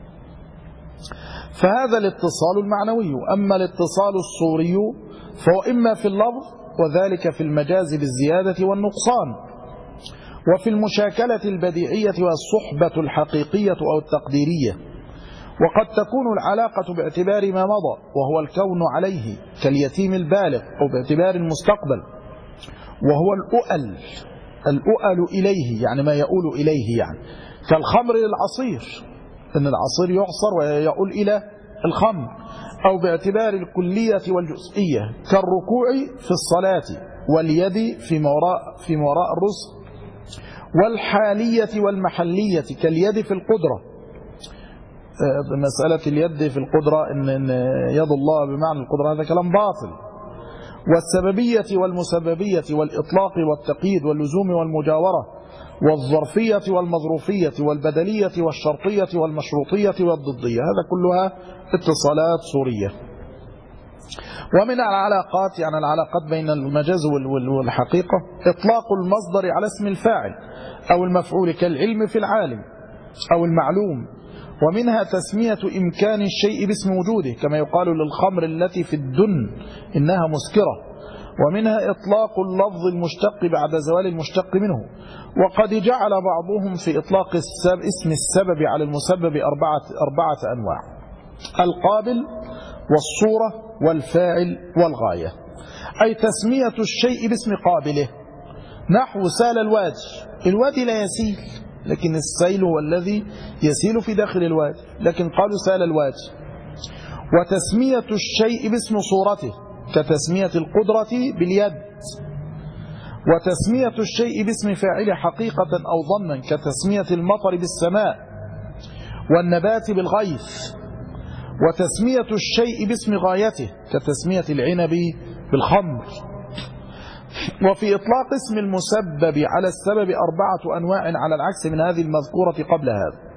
فهذا الاتصال المعنوي. أما الاتصال الصوري فهو إما في اللفظ، وذلك في المجاز بالزيادة والنقصان، وفي المشاكلة البديعية والصحبة الحقيقية أو التقديرية. وقد تكون العلاقة باعتبار ما مضى وهو الكون عليه كاليتيم البالغ، أو باعتبار المستقبل وهو الأؤل إليه، يعني ما يؤول إليه، يعني كالخمر للعصير، إن العصير يعصر ويؤول إلى الخمر، أو باعتبار الكلية والجزئية كالركوع في الصلاة، واليد في وراء الرزق، والحالية والمحلية كاليد في القدرة. مسألة اليد في القدرة إن يد الله بمعنى القدرة هذا كلام باطل. والسببية والمسببية والإطلاق والتقييد واللزوم والمجاورة والظرفية والمظروفية والبدلية والشرطية والمشروطية والضدية، هذا كلها اتصالات صورية. ومن العلاقات، يعني العلاقات بين المجاز والحقيقة، إطلاق المصدر على اسم الفاعل أو المفعول كالعلم في العالم أو المعلوم، ومنها تسمية إمكان الشيء باسم وجوده، كما يقال للخمر التي في الدن إنها مسكرة. ومنها إطلاق اللفظ المشتق بعد زوال المشتق منه. وقد جعل بعضهم في إطلاق اسم السبب على المسبب أربعة أنواع: القابل والصورة والفاعل والغاية، أي تسمية الشيء باسم قابله، نحو سال الوادي لا يسيل، لكن السيل هو الذي يسيل في داخل الوادي، لكن قالوا سال الوادي. وتسمية الشيء باسم صورته كتسمية القدرة باليد. وتسمية الشيء باسم فاعله حقيقة أو ظنا كتسمية المطر بالسماء والنبات بالغيث. وتسمية الشيء باسم غايته كتسمية العنب بالخمر. وفي إطلاق اسم المسبب على السبب 4 أنواع على العكس من هذه المذكورة قبل هذا.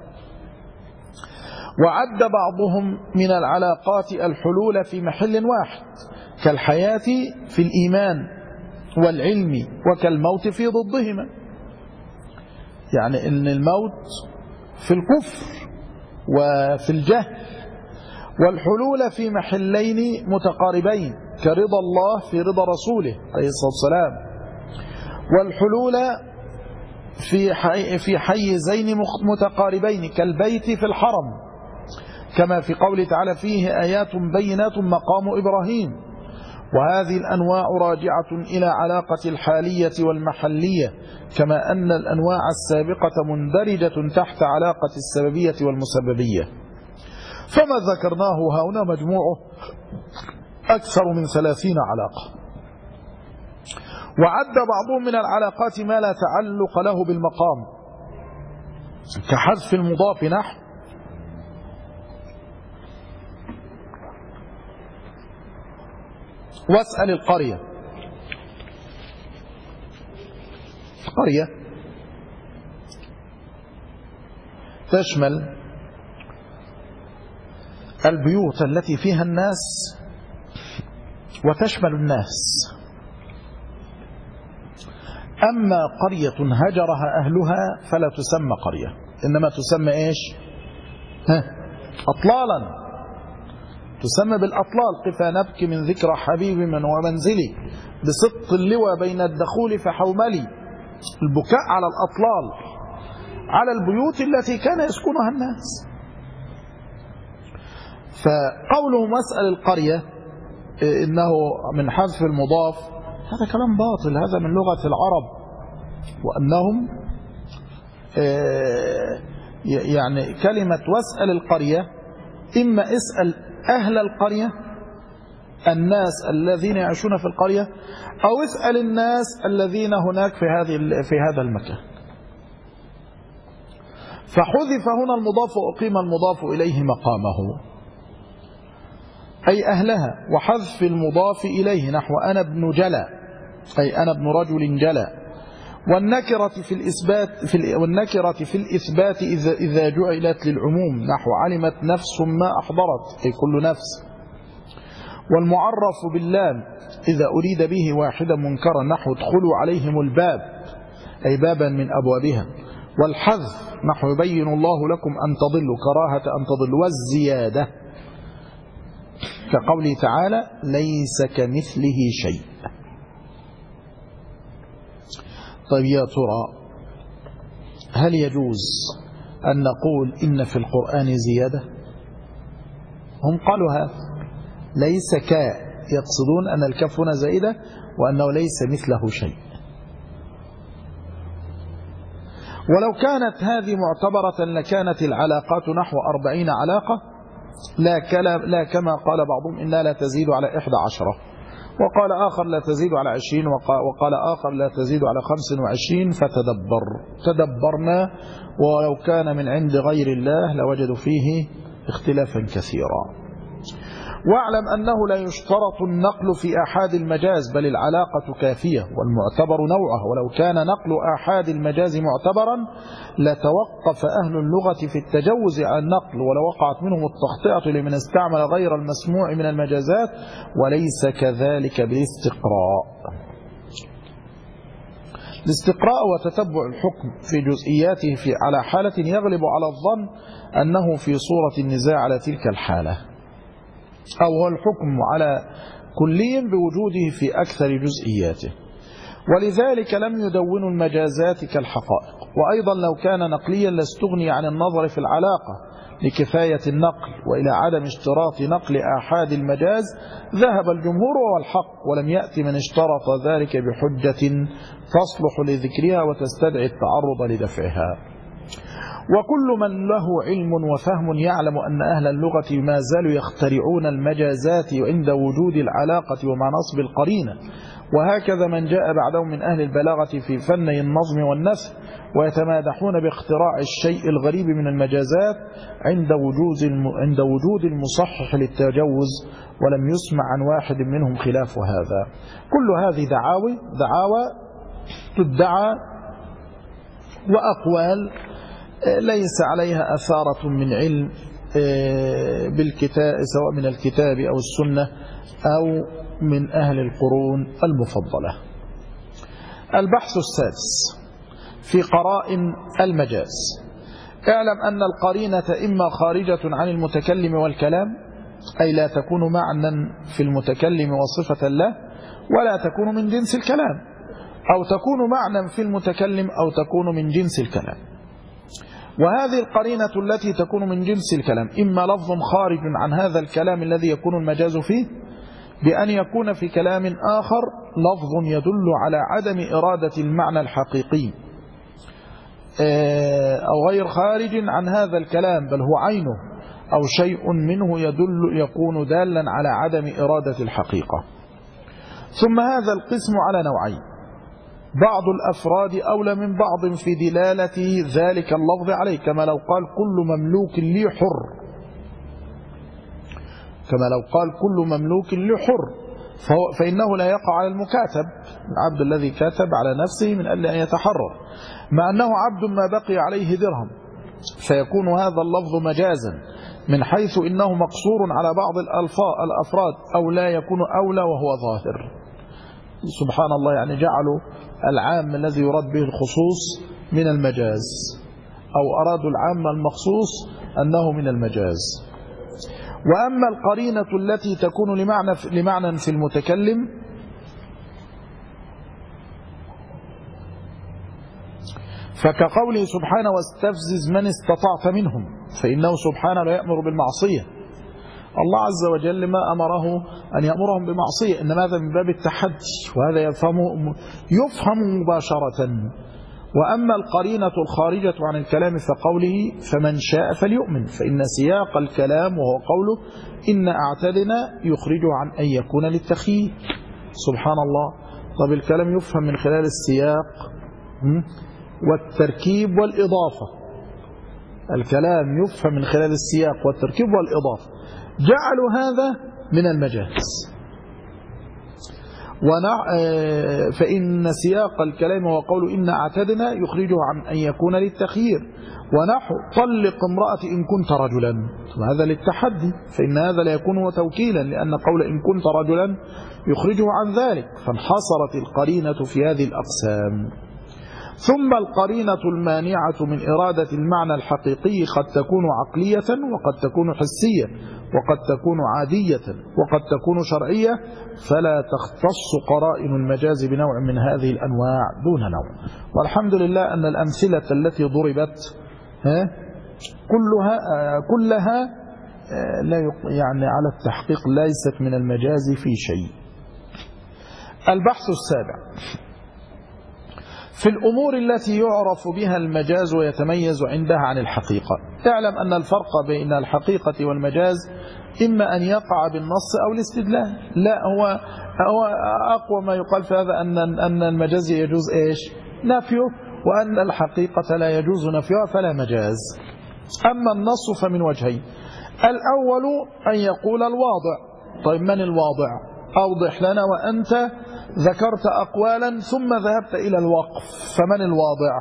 وعد بعضهم من العلاقات الحلول في محل واحد كالحياة في الإيمان والعلم، وكالموت في ضدهما، يعني إن الموت في الكفر وفي الجهل. والحلول في محلين متقاربين كرضا الله في رضا رسوله عليه الصلاة والسلام. والحلول في حيزين متقاربين كالبيت في الحرم، كما في قوله تعالى: فيه آيات بينات مقام إبراهيم. وهذه الأنواع راجعة إلى علاقة الحالية والمحلية، كما أن الأنواع السابقة مندرجة تحت علاقة السببية والمسببية. فما ذكرناه هنا مجموعه أكثر من 30 علاقة. وعد بعضهم من العلاقات ما لا تعلق له بالمقام، كحذف المضاف نحو واسأل القرية. القرية تشمل البيوت التي فيها الناس وتشمل الناس. أما قرية هجرها أهلها فلا تسمى قرية، إنما تسمى إيش؟ أطلالا، تسمى بالأطلال. قفا نبكي من ذكرى حبيب من ومنزلي بسط اللوى بين الدخول فحوملي. البكاء على الأطلال، على البيوت التي كان يسكنها الناس. فقوله مسأل القرية إنه من حذف المضاف هذا كلام باطل، هذا من لغة العرب، وأنهم يعني كلمة واسأل القرية إما اسأل أهل القرية، الناس الذين يعيشون في القرية، أو اسأل الناس الذين هناك في هذا المكان. فحذف هنا المضاف وأقيم المضاف إليه مقامه، أي أهلها، وحذف المضاف إليه نحو أنا ابن جلا، أي أنا ابن رجل جلا. والنكرة في الإثبات إذا جعلت للعموم نحو علمت نفس ما أحضرت، أي كل نفس. والمعرف باللام إذا أريد به واحدا منكرا نحو ادخلوا عليهم الباب، أي بابا من أبوابها. والحذف نحو يبين الله لكم أن تضلوا كراهة أن تضلوا. والزيادة كقوله تعالى ليس كمثله شيء. طيب يا ترى هل يجوز أن نقول إن في القرآن زيادة؟ هم قالوا هذا ليس يقصدون أن الكف هنا زائدة وأنه ليس مثله شيء. ولو كانت هذه معتبرة لكانت العلاقات نحو 40 علاقة، لا كما قال بعضهم إنها لا تزيد على 11، وقال آخر لا تزيد على 20، وقال آخر لا تزيد على 25. تدبرنا ولو كان من عند غير الله لوجدوا فيه اختلافا كثيرا. واعلم أنه لا يشترط النقل في آحاد المجاز، بل العلاقة كافية والمعتبر نوعه. ولو كان نقل آحاد المجاز معتبرا لتوقف أهل اللغة في التجوز عن النقل، ولوقعت منهم التخطئة لمن استعمل غير المسموع من المجازات، وليس كذلك بالاستقراء. الاستقراء وتتبع الحكم في جزئياته على حالة يغلب على الظن أنه في صورة النزاع على تلك الحالة، أو هو الحكم على كلي بوجوده في أكثر جزئياته. ولذلك لم يدونوا المجازات كالحقائق. وأيضا لو كان نقليا لاستغني عن النظر في العلاقة لكفاية النقل، وإلى عدم اشتراط نقل آحاد المجاز ذهب الجمهور والحق، ولم يأتي من اشترط ذلك بحجة تصلح لذكرها وتستدعي التعرض لدفعها. وكل من له علم وفهم يعلم أن أهل اللغة ما زالوا يخترعون المجازات عند وجود العلاقة ومع نصب القرينة، وهكذا من جاء بعدهم من أهل البلاغة في فني النظم والنثر، ويتمادحون باختراع الشيء الغريب من المجازات عند وجود المصحح للتجوز، ولم يسمع عن واحد منهم خلاف هذا. كل هذه دعاوى تدعى وأقوال ليس عليها أثارة من علم بالكتاب، سواء من الكتاب أو السنة أو من أهل القرون المفضلة. البحث السادس في قرائن المجاز. اعلم أن القرينة إما خارجة عن المتكلم والكلام، أي لا تكون معنى في المتكلم وصفة له، ولا تكون من جنس الكلام، أو تكون معنى في المتكلم أو تكون من جنس الكلام. وهذه القرينة التي تكون من جنس الكلام إما لفظ خارج عن هذا الكلام الذي يكون المجاز فيه، بأن يكون في كلام آخر لفظ يدل على عدم إرادة المعنى الحقيقي أو غير خارج عن هذا الكلام، بل هو عينه أو شيء منه يكون دالا على عدم إرادة الحقيقة. ثم هذا القسم على نوعين: بعض الأفراد أولى من بعض في دلالة ذلك اللفظ عليه، كما لو قال كل مملوك لي حر، فإنه لا يقع على المكاتب، العبد الذي كاتب على نفسه من أجل أن يتحرر، مع أنه عبد ما بقي عليه درهم، فيكون هذا اللفظ مجازا من حيث إنه مقصور على بعض الأفراد أو لا يكون أولى وهو ظاهر. سبحان الله، يعني جعلوا العام الذي يراد به الخصوص من المجاز، أو أرادوا العام المخصوص أنه من المجاز. وأما القرينة التي تكون لمعنى في المتكلم فكقوله سبحانه واستفزز من استطعت منهم، فإنه سبحانه لا يأمر بالمعصية. الله عز وجل ما أمره أن يأمرهم بمعصية، إنما هذا من باب التحدي، وهذا يفهم مباشرة. وأما القرينة الخارجة عن الكلام فقوله فمن شاء فليؤمن، فإن سياق الكلام وهو قوله إن أعتدنا يخرجه عن أن يكون للتخيير. سبحان الله. طب الكلام يفهم من خلال السياق والتركيب والإضافة، الكلام يفهم من خلال السياق والتركيب والإضافة، جعلوا هذا من المجاز. فإن سياق الكلام وقول إن أعتدنا يخرجه عن أن يكون للتخيير، ونحو طلق امرأة إن كنت رجلا، وهذا للتحدي، فإن هذا لا يكون توكيلا، لأن قول إن كنت رجلا يخرجه عن ذلك، فانحصرت القرينة في هذه الأقسام. ثم القرينة المانعة من إرادة المعنى الحقيقي قد تكون عقلية، وقد تكون حسية، وقد تكون عادية، وقد تكون شرعية، فلا تختص قرائن المجاز بنوع من هذه الأنواع دون نوع. والحمد لله أن الأمثلة التي ضربت كلها لا يعني على التحقيق ليست من المجاز في شيء. البحث السابع في الأمور التي يعرف بها المجاز ويتميز عندها عن الحقيقة. اعلم أن الفرق بين الحقيقة والمجاز إما أن يقع بالنص أو الاستدلال. لا، هو أقوى ما يقال في هذا أن المجاز يجوز نفيه، وأن الحقيقة لا يجوز نفيها فلا مجاز. أما النص فمن وجهين: الأول أن يقول الواضع. طيب من الواضع؟ أوضح لنا، وأنت ذكرت أقوالا ثم ذهبت إلى الوقف، فمن الواضع؟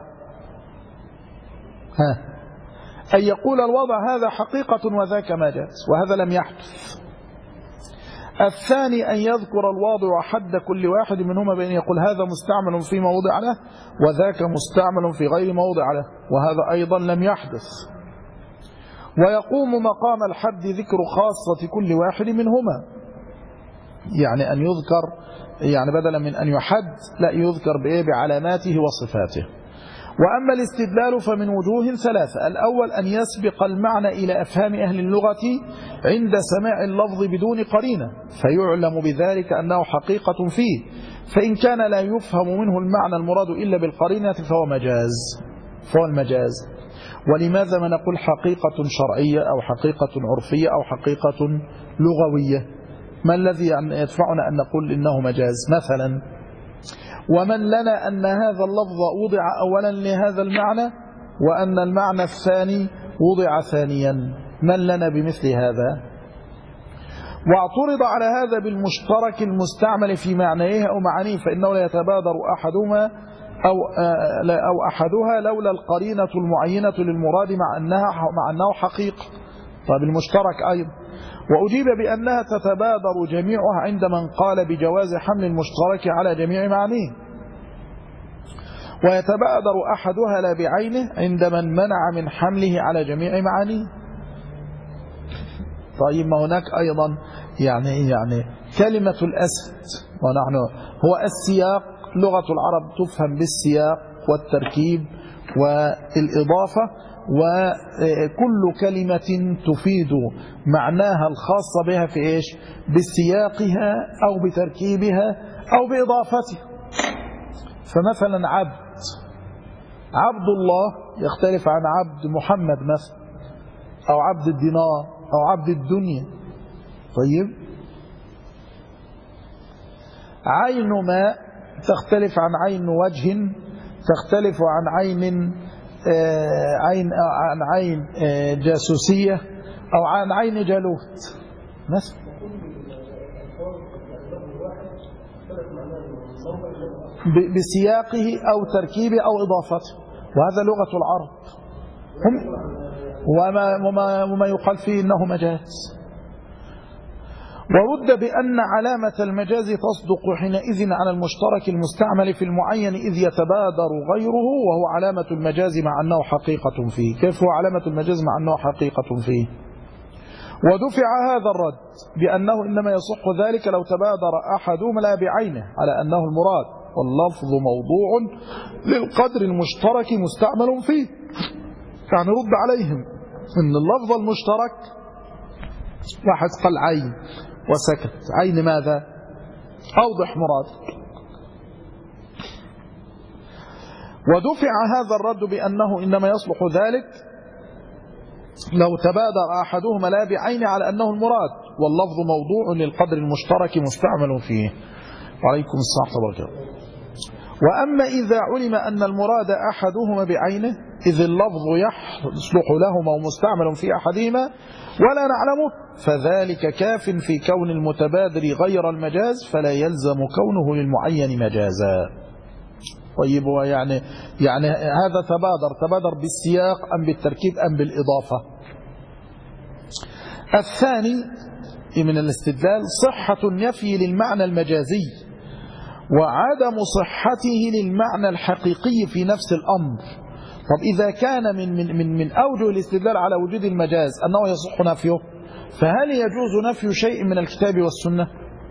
أن يقول الواضع هذا حقيقة وذاك مجاز، وهذا لم يحدث. الثاني أن يذكر الواضع حد كل واحد منهما بأن يقول هذا مستعمل في موضع له وذاك مستعمل في غير موضع له، وهذا أيضا لم يحدث. ويقوم مقام الحد ذكر خاصة كل واحد منهما، يعني أن يذكر، يعني بدلا من أن يحد لا يذكر بعلاماته وصفاته. وأما الاستدلال فمن وجوه ثلاثة: الأول أن يسبق المعنى إلى أفهام أهل اللغة عند سماع اللفظ بدون قرينة، فيعلم بذلك أنه حقيقة فيه، فإن كان لا يفهم منه المعنى المراد إلا بالقرينة فهو المجاز. ولماذا ما نقول حقيقة شرعية أو حقيقة عرفية أو حقيقة لغوية؟ ما الذي يدفعنا أن نقول إنه مجاز مثلا؟ ومن لنا أن هذا اللفظ وضع أولا لهذا المعنى، وأن المعنى الثاني وضع ثانيا؟ من لنا بمثل هذا؟ واعترض على هذا بالمشترك المستعمل في معنيه أو معانيه، فإنه لا يتبادر أحدهما أو أحدها لولا القرينة المعينة للمراد مع أنه حقيقة. طيب المشترك أيضا. وأجيب بأنها تتبادر جميعها عند من قال بجواز حمل المشترك على جميع معانيه، ويتبادر أحدها لا بعينه عند من منع من حمله على جميع معانيه. طيب ما هناك أيضا يعني كلمة الأسد، ونحن هو السياق، لغة العرب تفهم بالسياق والتركيب والإضافة، وكل كلمة تفيد معناها الخاص بها في إيش؟ بسياقها أو بتركيبها أو بإضافتها. فمثلا عبد الله يختلف عن عبد محمد مثلا، أو عبد الدينار، أو عبد الدنيا. طيب، عين ماء تختلف عن عين وجه، تختلف عن عين جاسوسية، أو عن عين جالوت مثلا. بسياقه أو تركيبه أو إضافته، وهذا لغة العرب وما يقال فيه إنه مجاز. ورد بأن علامة المجاز تصدق حينئذ على المشترك المستعمل في المعين إذ يتبادر غيره، وهو علامة المجاز مع أنه حقيقة فيه. كيف هو علامة المجاز مع أنه حقيقة فيه؟ ودفع هذا الرد بأنه إنما يصح ذلك لو تبادر أحدهما لا بعينه على أنه المراد، واللفظ موضوع للقدر المشترك مستعمل فيه. يعني رد عليهم إن اللفظ المشترك، واحد قال عين وسكت، عين ماذا؟ أوضح مراد. ودفع هذا الرد بأنه إنما يصلح ذلك لو تبادر أحدهما لا بعين على أنه المراد، واللفظ موضوع للقدر المشترك مستعمل فيه. وعليكم السلام وبركاته. وأما إذا علم أن المراد أحدهما بعينه إذ اللفظ يصلح لهما ومستعمل في أحدهما ولا نعلمه، فذلك كاف في كون المتبادر غير المجاز، فلا يلزم كونه للمعين مجازا. طيب، يعني هذا تبادر بالسياق أم بالتركيب أم بالإضافة؟ الثاني من الاستدلال صحة النفي للمعنى المجازي وعدم صحته للمعنى الحقيقي في نفس الأمر. طب إذا كان من أوجه الاستدلال على وجود المجاز أنه يصح نفيه، فهل يجوز نفي شيء من الكتاب والسنة؟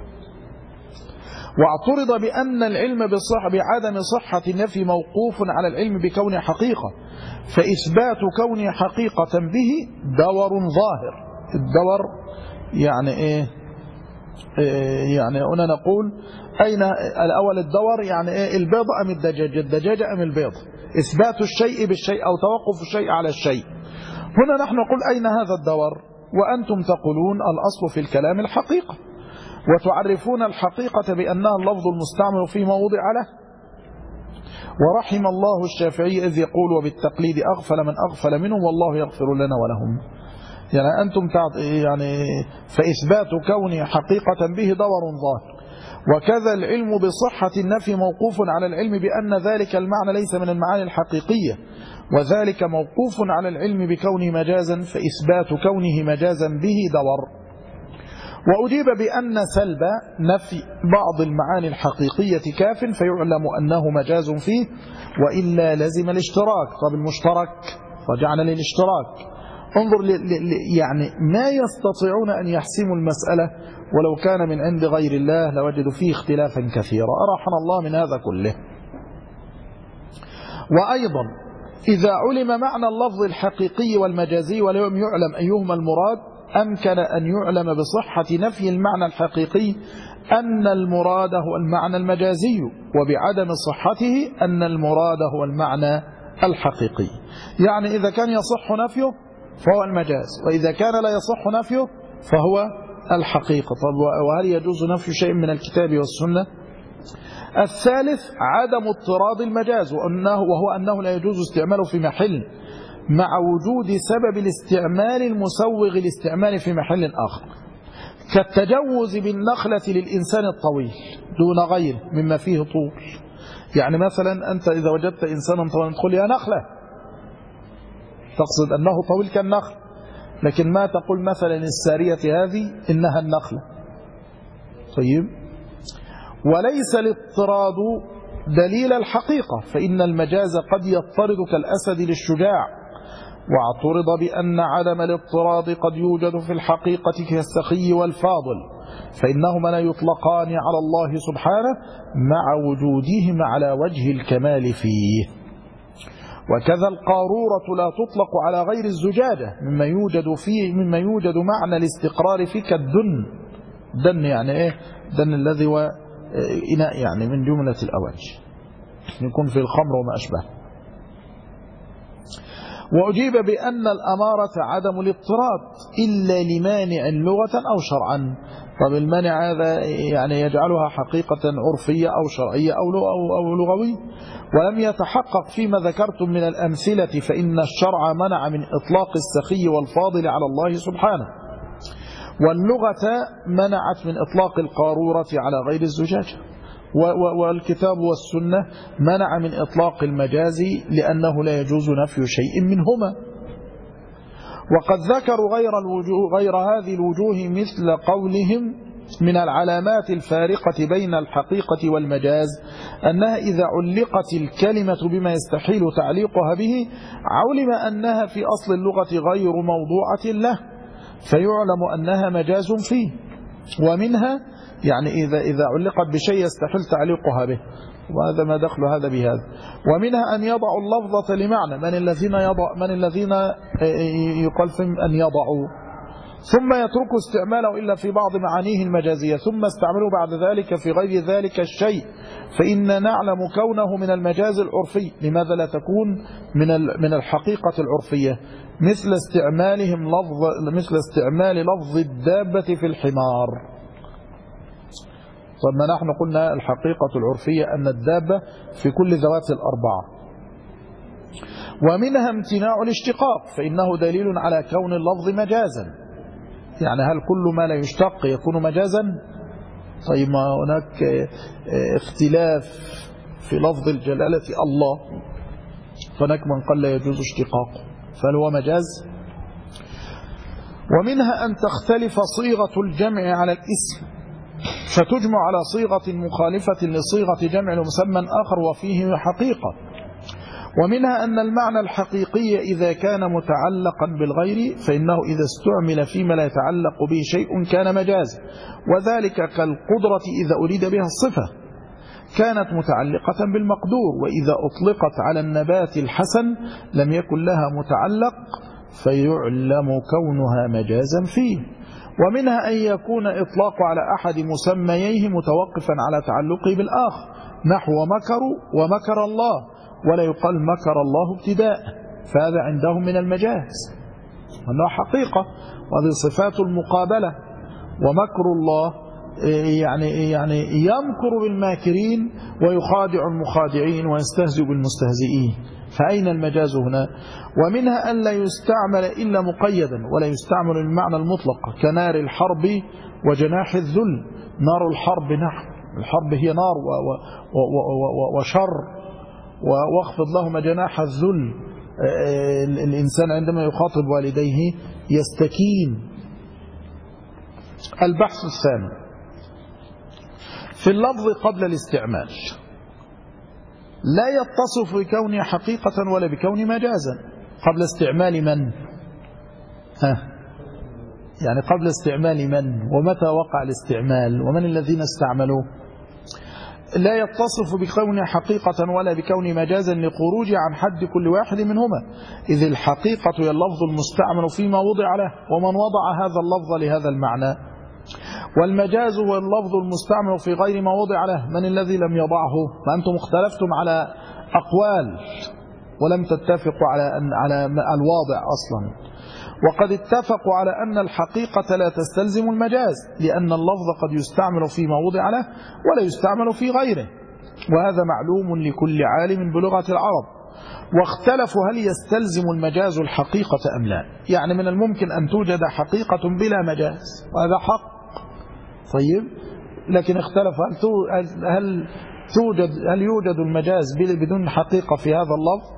واعترض بأن العلم بعدم صحة النفي موقوف على العلم بكونه حقيقة، فإثبات كونه حقيقة به دور ظاهر. الدور يعني إيه؟ يعني هنا نقول أين الأول الدور؟ يعني إيه؟ البيض أم الدجاجة؟ الدجاجة أم البيض؟ إثبات الشيء بالشيء أو توقف الشيء على الشيء. هنا نحن نقول أين هذا الدور؟ وأنتم تقولون الأصل في الكلام الحقيقة، وتعرفون الحقيقة بأنها اللفظ المستعمل في موضع له. ورحم الله الشافعي إذ يقول وبالتقليد أغفل من أغفل منهم والله يغفر لنا ولهم. يعني أنتم فإثبات كونه حقيقة به دور ظاهر. وكذا العلم بصحة النفي موقوف على العلم بأن ذلك المعنى ليس من المعاني الحقيقية، وذلك موقوف على العلم بكونه مجازا، فإثبات كونه مجازا به دور. وأجيب بأن سلب نفي بعض المعاني الحقيقية كاف فيعلم أنه مجاز فيه، وإلا لزم الاشتراك. طب المشترك رجعنا للاشتراك. انظر يعني ما يستطيعون أن يحسموا المسألة، ولو كان من عند غير الله لوجدوا فيه اختلافا كثيرا. أرحنا الله من هذا كله. وأيضا إذا علم معنى اللفظ الحقيقي والمجازي ولم يعلم أيهما المراد، أمكن أن يعلم بصحة نفي المعنى الحقيقي أن المراد هو المعنى المجازي، وبعدم صحته أن المراد هو المعنى الحقيقي. يعني إذا كان يصح نفيه فهو المجاز، وإذا كان لا يصح نفيه فهو الحقيقة. طب وهل يجوز نفي شيء من الكتاب والسنة؟ الثالث عدم اضطراد المجاز، وهو أنه لا يجوز استعماله في محل مع وجود سبب الاستعمال المسوغ لاستعماله في محل آخر، كالتجوز بالنخلة للإنسان الطويل دون غيره مما فيه طول. يعني مثلا أنت إذا وجدت إنسانا طويلا تقول يا نخلة، تقصد أنه طويل كالنخل، لكن ما تقول مثلا السارية هذه إنها النخلة. طيب، وليس الاضطراد دليل الحقيقة، فإن المجاز قد يضطرد كالأسد للشجاع. واعترض بأن عدم الاضطراد قد يوجد في الحقيقة كالسخي والفاضل، فإنهما لا يطلقان على الله سبحانه مع وجودهما على وجه الكمال فيه. وكذا القارورة لا تطلق على غير الزجاجة مما يوجد معنى الاستقرار فيه كالدن. دن يعني إيه؟ دن الذي هو إناء يعني من جملة الأواني، يكون في الخمر وما أشبه. وأجيب بأن الأمارة عدم الاضطراد إلا لمانع لغة أو شرعا. طب المانع هذا يعني يجعلها حقيقة عرفية أو شرعية أو لغوي، ولم يتحقق فيما ذكرتم من الأمثلة، فإن الشرع منع من إطلاق السخي والفاضل على الله سبحانه، واللغة منعت من إطلاق القارورة على غير الزجاجة، والكتاب والسنة منع من إطلاق المجاز لأنه لا يجوز نفي شيء منهما. وقد ذكروا غير هذه الوجوه مثل قولهم من العلامات الفارقة بين الحقيقة والمجاز أنها إذا علقت الكلمة بما يستحيل تعليقها به علم أنها في أصل اللغة غير موضوعة له فيعلم أنها مجاز فيه. ومنها يعني إذا علقت بشيء يستحيل تعليقها به، وهذا ما دخل هذا بهذا. ومنها أن يضعوا اللفظة لمعنى من الذين يقال فيهم أن يضعوا ثم يتركوا استعماله إلا في بعض معانيه المجازية ثم استعملوا بعد ذلك في غير ذلك الشيء، فإن نعلم كونه من المجاز العرفي. لماذا لا تكون من الحقيقة العرفية مثل استعمال لفظ الدابة في الحمار؟ طب ما نحن قلنا الحقيقة العرفية أن الدابة في كل ذوات الأربعة. ومنها امتناع الاشتقاق، فإنه دليل على كون اللفظ مجازا. يعني هل كل ما لا يشتق يكون مجازا؟ طيب ما هناك اختلاف في لفظ الجلالة الله، فهناك من قال لا يجوز اشتقاقه، فهل هو مجاز؟ ومنها أن تختلف صيغة الجمع على الاسم فتجمع على صيغة مخالفة لصيغة جمع لمسمى آخر وفيه حقيقة. ومنها أن المعنى الحقيقي إذا كان متعلقا بالغير فإنه إذا استعمل فيما لا يتعلق به شيء كان مجازا، وذلك كالقدرة إذا أريد بها الصفة كانت متعلقة بالمقدور، وإذا أطلقت على النبات الحسن لم يكن لها متعلق فيعلم كونها مجازا فيه. ومنها أن يكون إطلاق على أحد مسمييه متوقفا على تعلقه بالآخر، نحو مكروا ومكر الله، ولا يقال مكر الله ابتداء، فهذا عندهم من المجاز أنه حقيقة، وهذه صفات المقابلة. ومكر الله يعني يمكر بالماكرين ويخادع المخادعين ويستهزئ بالمستهزئين، فأين المجاز هنا؟ ومنها أن لا يستعمل إلا مقيدا ولا يستعمل المعنى المطلق كنار الحرب وجناح الذل. نار الحرب الحرب هي نار وشر، واخفض لهما جناح الذل. الإنسان عندما يخاطب والديه يستكين. البحث الثاني في اللفظ قبل الاستعمال لا يتصف بكونه حقيقة ولا بكونه مجازا. قبل استعمال من؟ يعني قبل استعمال من؟ ومتى وقع الاستعمال؟ ومن الذين استعملوا؟ لا يتصف بكونه حقيقة ولا بكونه مجازا لخروج عن حد كل واحد منهما، إذ الحقيقة هي اللفظ المستعمل فيما وضع له، ومن وضع هذا اللفظ لهذا المعنى، والمجاز هو اللفظ المستعمل في غير ما وضع له. من الذي لم يضعه؟ فأنتم اختلفتم على أقوال ولم تتفقوا على الواضع أصلا. وقد اتفقوا على أن الحقيقة لا تستلزم المجاز، لأن اللفظ قد يستعمل فيما وضع له ولا يستعمل في غيره، وهذا معلوم لكل عالم بلغة العرب. واختلفوا هل يستلزم المجاز الحقيقة أم لا. يعني من الممكن أن توجد حقيقة بلا مجاز، وهذا حق. طيب، لكن اختلفوا هل يوجد المجاز بدون حقيقة في هذا اللفظ،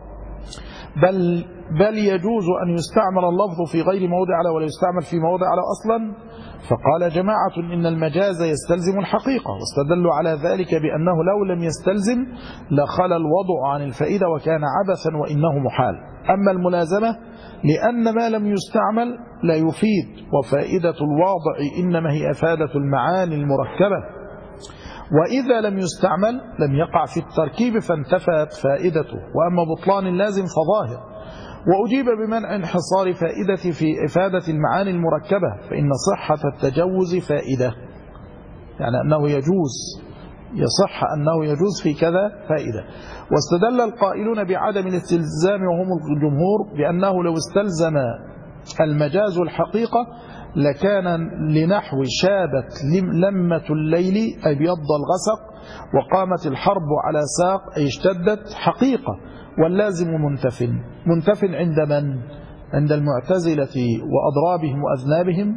بل يجوز أن يستعمل اللفظ في غير موضع له ولا يستعمل في موضع له أصلا. فقال جماعة إن المجاز يستلزم الحقيقة، واستدلوا على ذلك بأنه لو لم يستلزم لخلى الوضع عن الفائدة وكان عبثا وإنه محال. أما الملازمة لأن ما لم يستعمل لا يفيد، وفائدة الواضع إنما هي إفادة المعاني المركبة. وإذا لم يستعمل لم يقع في التركيب فانتفت فائدته، وأما بطلان اللازم فظاهر. وأجيب بمنع انحصار فائدة في إفادة المعاني المركبة، فإن صحة التجوز فائدة، يعني أنه يجوز، يصح أنه يجوز في كذا فائدة. واستدل القائلون بعدم الاستلزام وهم الجمهور بأنه لو استلزم المجاز الحقيقة لكان لنحو شابت لمة الليل أي بيض الغسق وقامت الحرب على ساق أي اشتدت حقيقة، واللازم منتف عند من؟ عند المعتزلة وأضرابهم وأذنابهم.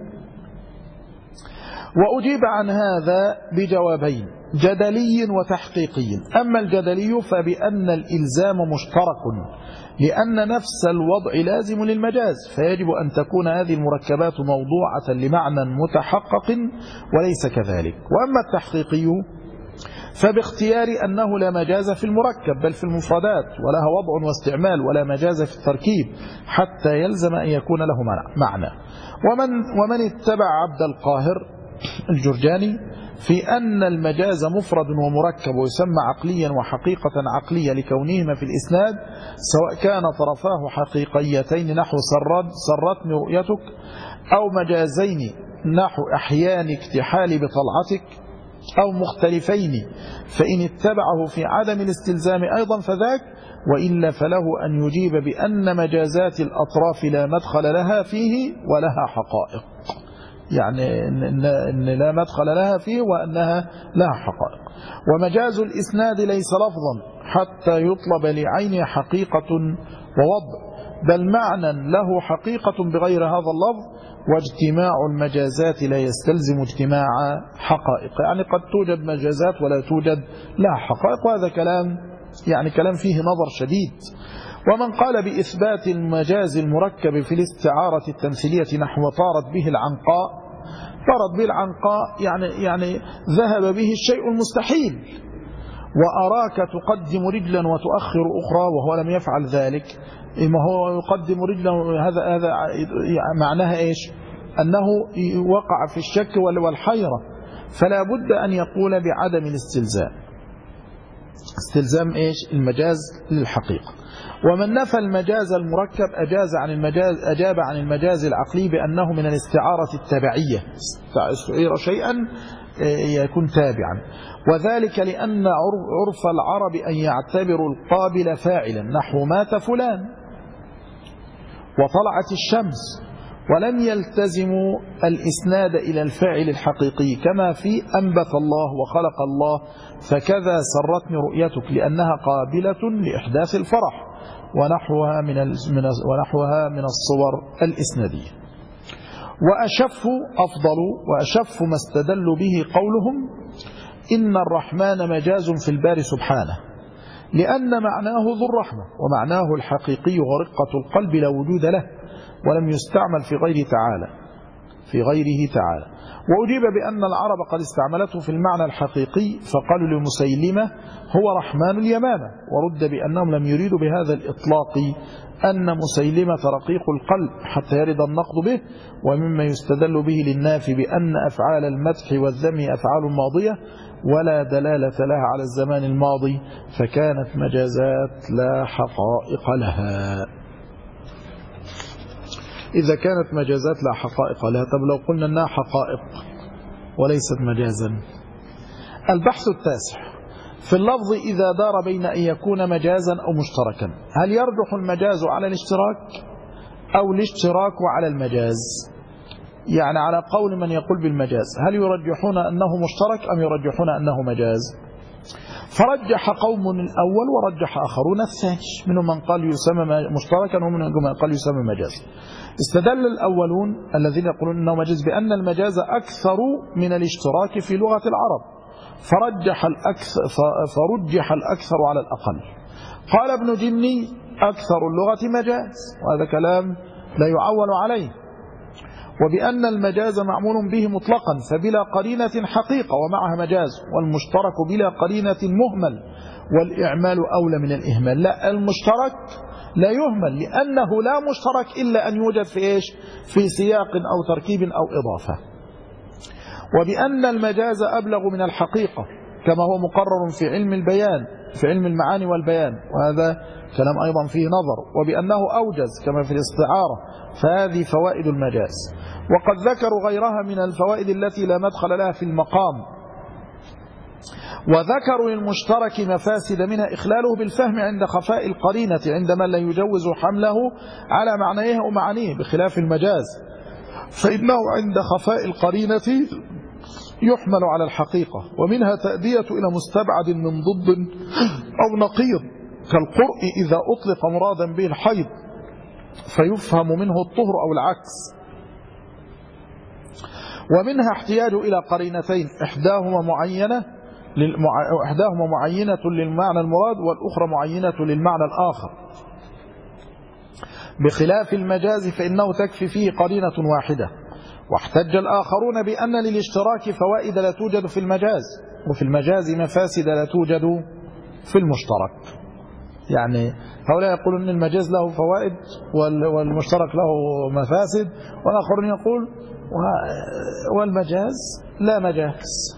وأجيب عن هذا بجوابين، جدلي وتحقيقي. أما الجدلي فبأن الإلزام مشترك لأن نفس الوضع لازم للمجاز، فيجب أن تكون هذه المركبات موضوعة لمعنى متحقق وليس كذلك. وأما التحقيقي فباختيار أنه لا مجاز في المركب بل في المفردات، ولها وضع واستعمال، ولا مجاز في التركيب حتى يلزم أن يكون له معنى. ومن اتبع عبد القاهر الجرجاني في أن المجاز مفرد ومركب ويسمى عقليا وحقيقة عقلية لكونهما في الإسناد، سواء كان طرفاه حقيقيتين نحو سرتني رؤيتك، أو مجازين نحو أحيان اكتحال بطلعتك، أو مختلفين، فإن اتبعه في عدم الاستلزام أيضا فذاك، وإلا فله أن يجيب بأن مجازات الأطراف لا مدخل لها فيه ولها حقائق، يعني إن لا مدخل لها فيه وأنها لها حقائق. ومجاز الإسناد ليس لفظا حتى يطلب لعينه حقيقة ووضع، بل معنى له حقيقة بغير هذا اللفظ، واجتماع المجازات لا يستلزم اجتماع حقائق، يعني قد توجد مجازات ولا توجد لها حقائق، وهذا كلام يعني كلام فيه نظر شديد. ومن قال بإثبات المجاز المركب في الاستعارة التمثيلية نحو طارت به العنقاء، طارت به العنقاء يعني ذهب به الشيء المستحيل، وأراك تقدم رجلا وتؤخر أخرى وهو لم يفعل ذلك، ما هو يقدم رجلا، هذا معناها إيش؟ أنه وقع في الشك والحيرة، فلا بد أن يقول بعدم الاستلزام، استلزام إيش؟ المجاز للحقيقة. ومن نفى المجاز المركب أجاب عن المجاز العقلي بأنه من الاستعارة التبعية، استعير شيئا يكون تابعا، وذلك لأن عرف العرب أن يعتبروا القابل فاعلا نحو مات فلان وطلعت الشمس، ولم يلتزموا الإسناد إلى الفاعل الحقيقي، كما في أنبت الله وخلق الله، فكذا سرتني رؤيتك لأنها قابلة لإحداث الفرح، ونحوها من الصور الإسنادية. وأشف ما استدلوا به قولهم إن الرحمن مجاز في البار سبحانه، لأن معناه ذو الرحمة، ومعناه الحقيقي ورقة القلب لا وجود له، ولم يستعمل في غيره تعالى. وأجيب بأن العرب قد استعملته في المعنى الحقيقي، فقالوا لمسيلمة هو رحمن اليمامة، ورد بأنهم لم يريدوا بهذا الإطلاق أن مسيلمة رقيق القلب حتى يرد النقد به. ومما يستدل به للنافي بأن أفعال المدح والذم أفعال ماضية ولا دلالة لها على الزمان الماضي، فكانت مجازات لا حقائق لها. إذا كانت مجازات لا حقائق لها، طب لو قلنا أنها حقائق وليست مجازا؟ البحث التاسع في اللفظ إذا دار بين أن يكون مجازا أو مشتركا، هل يرجح المجاز على الاشتراك أو الاشتراك على المجاز؟ يعني على قول من يقول بالمجاز، هل يرجحون أنه مشترك أم يرجحون أنه مجاز؟ فرجح قوم الأول ورجح آخرون الثاني، منهم من قال يسمى مشتركا ومنهم من قال يسمى مجاز. استدل الأولون الذين يقولون أنه مجاز بأن المجاز أكثر من الاشتراك في لغة العرب، فرجح الأكثر على الأقل. قال ابن جني أكثر اللغة مجاز، وهذا كلام لا يعول عليه. وبأن المجاز معمول به مطلقا فبلا قرينة حقيقة ومعها مجاز، والمشترك بلا قرينة مهمل، والإعمال أولى من الإهمال. لا، المشترك لا يهمل لأنه لا مشترك إلا أن يوجد في إيش؟ في سياق أو تركيب أو إضافة. وبأن المجاز أبلغ من الحقيقة كما هو مقرر في علم البيان في علم المعاني والبيان، وهذا كلام أيضا فيه نظر، وبأنه أوجز كما في الاستعارة، فهذه فوائد المجاز. وقد ذكروا غيرها من الفوائد التي لا مدخل لها في المقام، وذكروا للمشترك مفاسد منها إخلاله بالفهم عند خفاء القرينة عند من لا يجوز حمله على معنيه ومعانيه، بخلاف المجاز فإنه عند خفاء القرينة يحمل على الحقيقة. ومنها تأدية إلى مستبعد من ضد أو نقيض كالقرء إذا أطلق مرادا به الحيض فيفهم منه الطهر أو العكس. ومنها احتياج إلى قرينتين إحداهما معينة للمعنى المراد والأخرى معينة للمعنى الآخر، بخلاف المجاز فإنه تكفي فيه قرينة واحدة. واحتج الآخرون بأن للاشتراك فوائد لا توجد في المجاز، وفي المجاز مفاسد لا توجد في المشترك. يعني هؤلاء يقولون أن المجاز له فوائد والمشترك له مفاسد، والآخرون يقول والمجاز لا مجاز.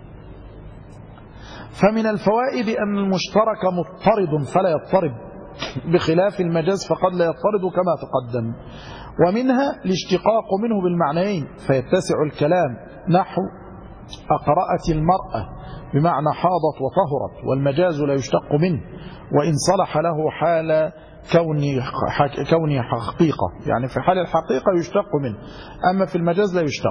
فمن الفوائد أن المشترك مضطرد فلا يضطرب، بخلاف المجاز فقد لا يضطرد كما تقدم. ومنها الاشتقاق منه بالمعنيين فيتسع الكلام، نحو أقرأت المرأة بمعنى حاضت وطهرت، والمجاز لا يشتق منه وإن صلح له حال كونه حقيقة، يعني في حال الحقيقة يشتق منه، أما في المجاز لا يشتق.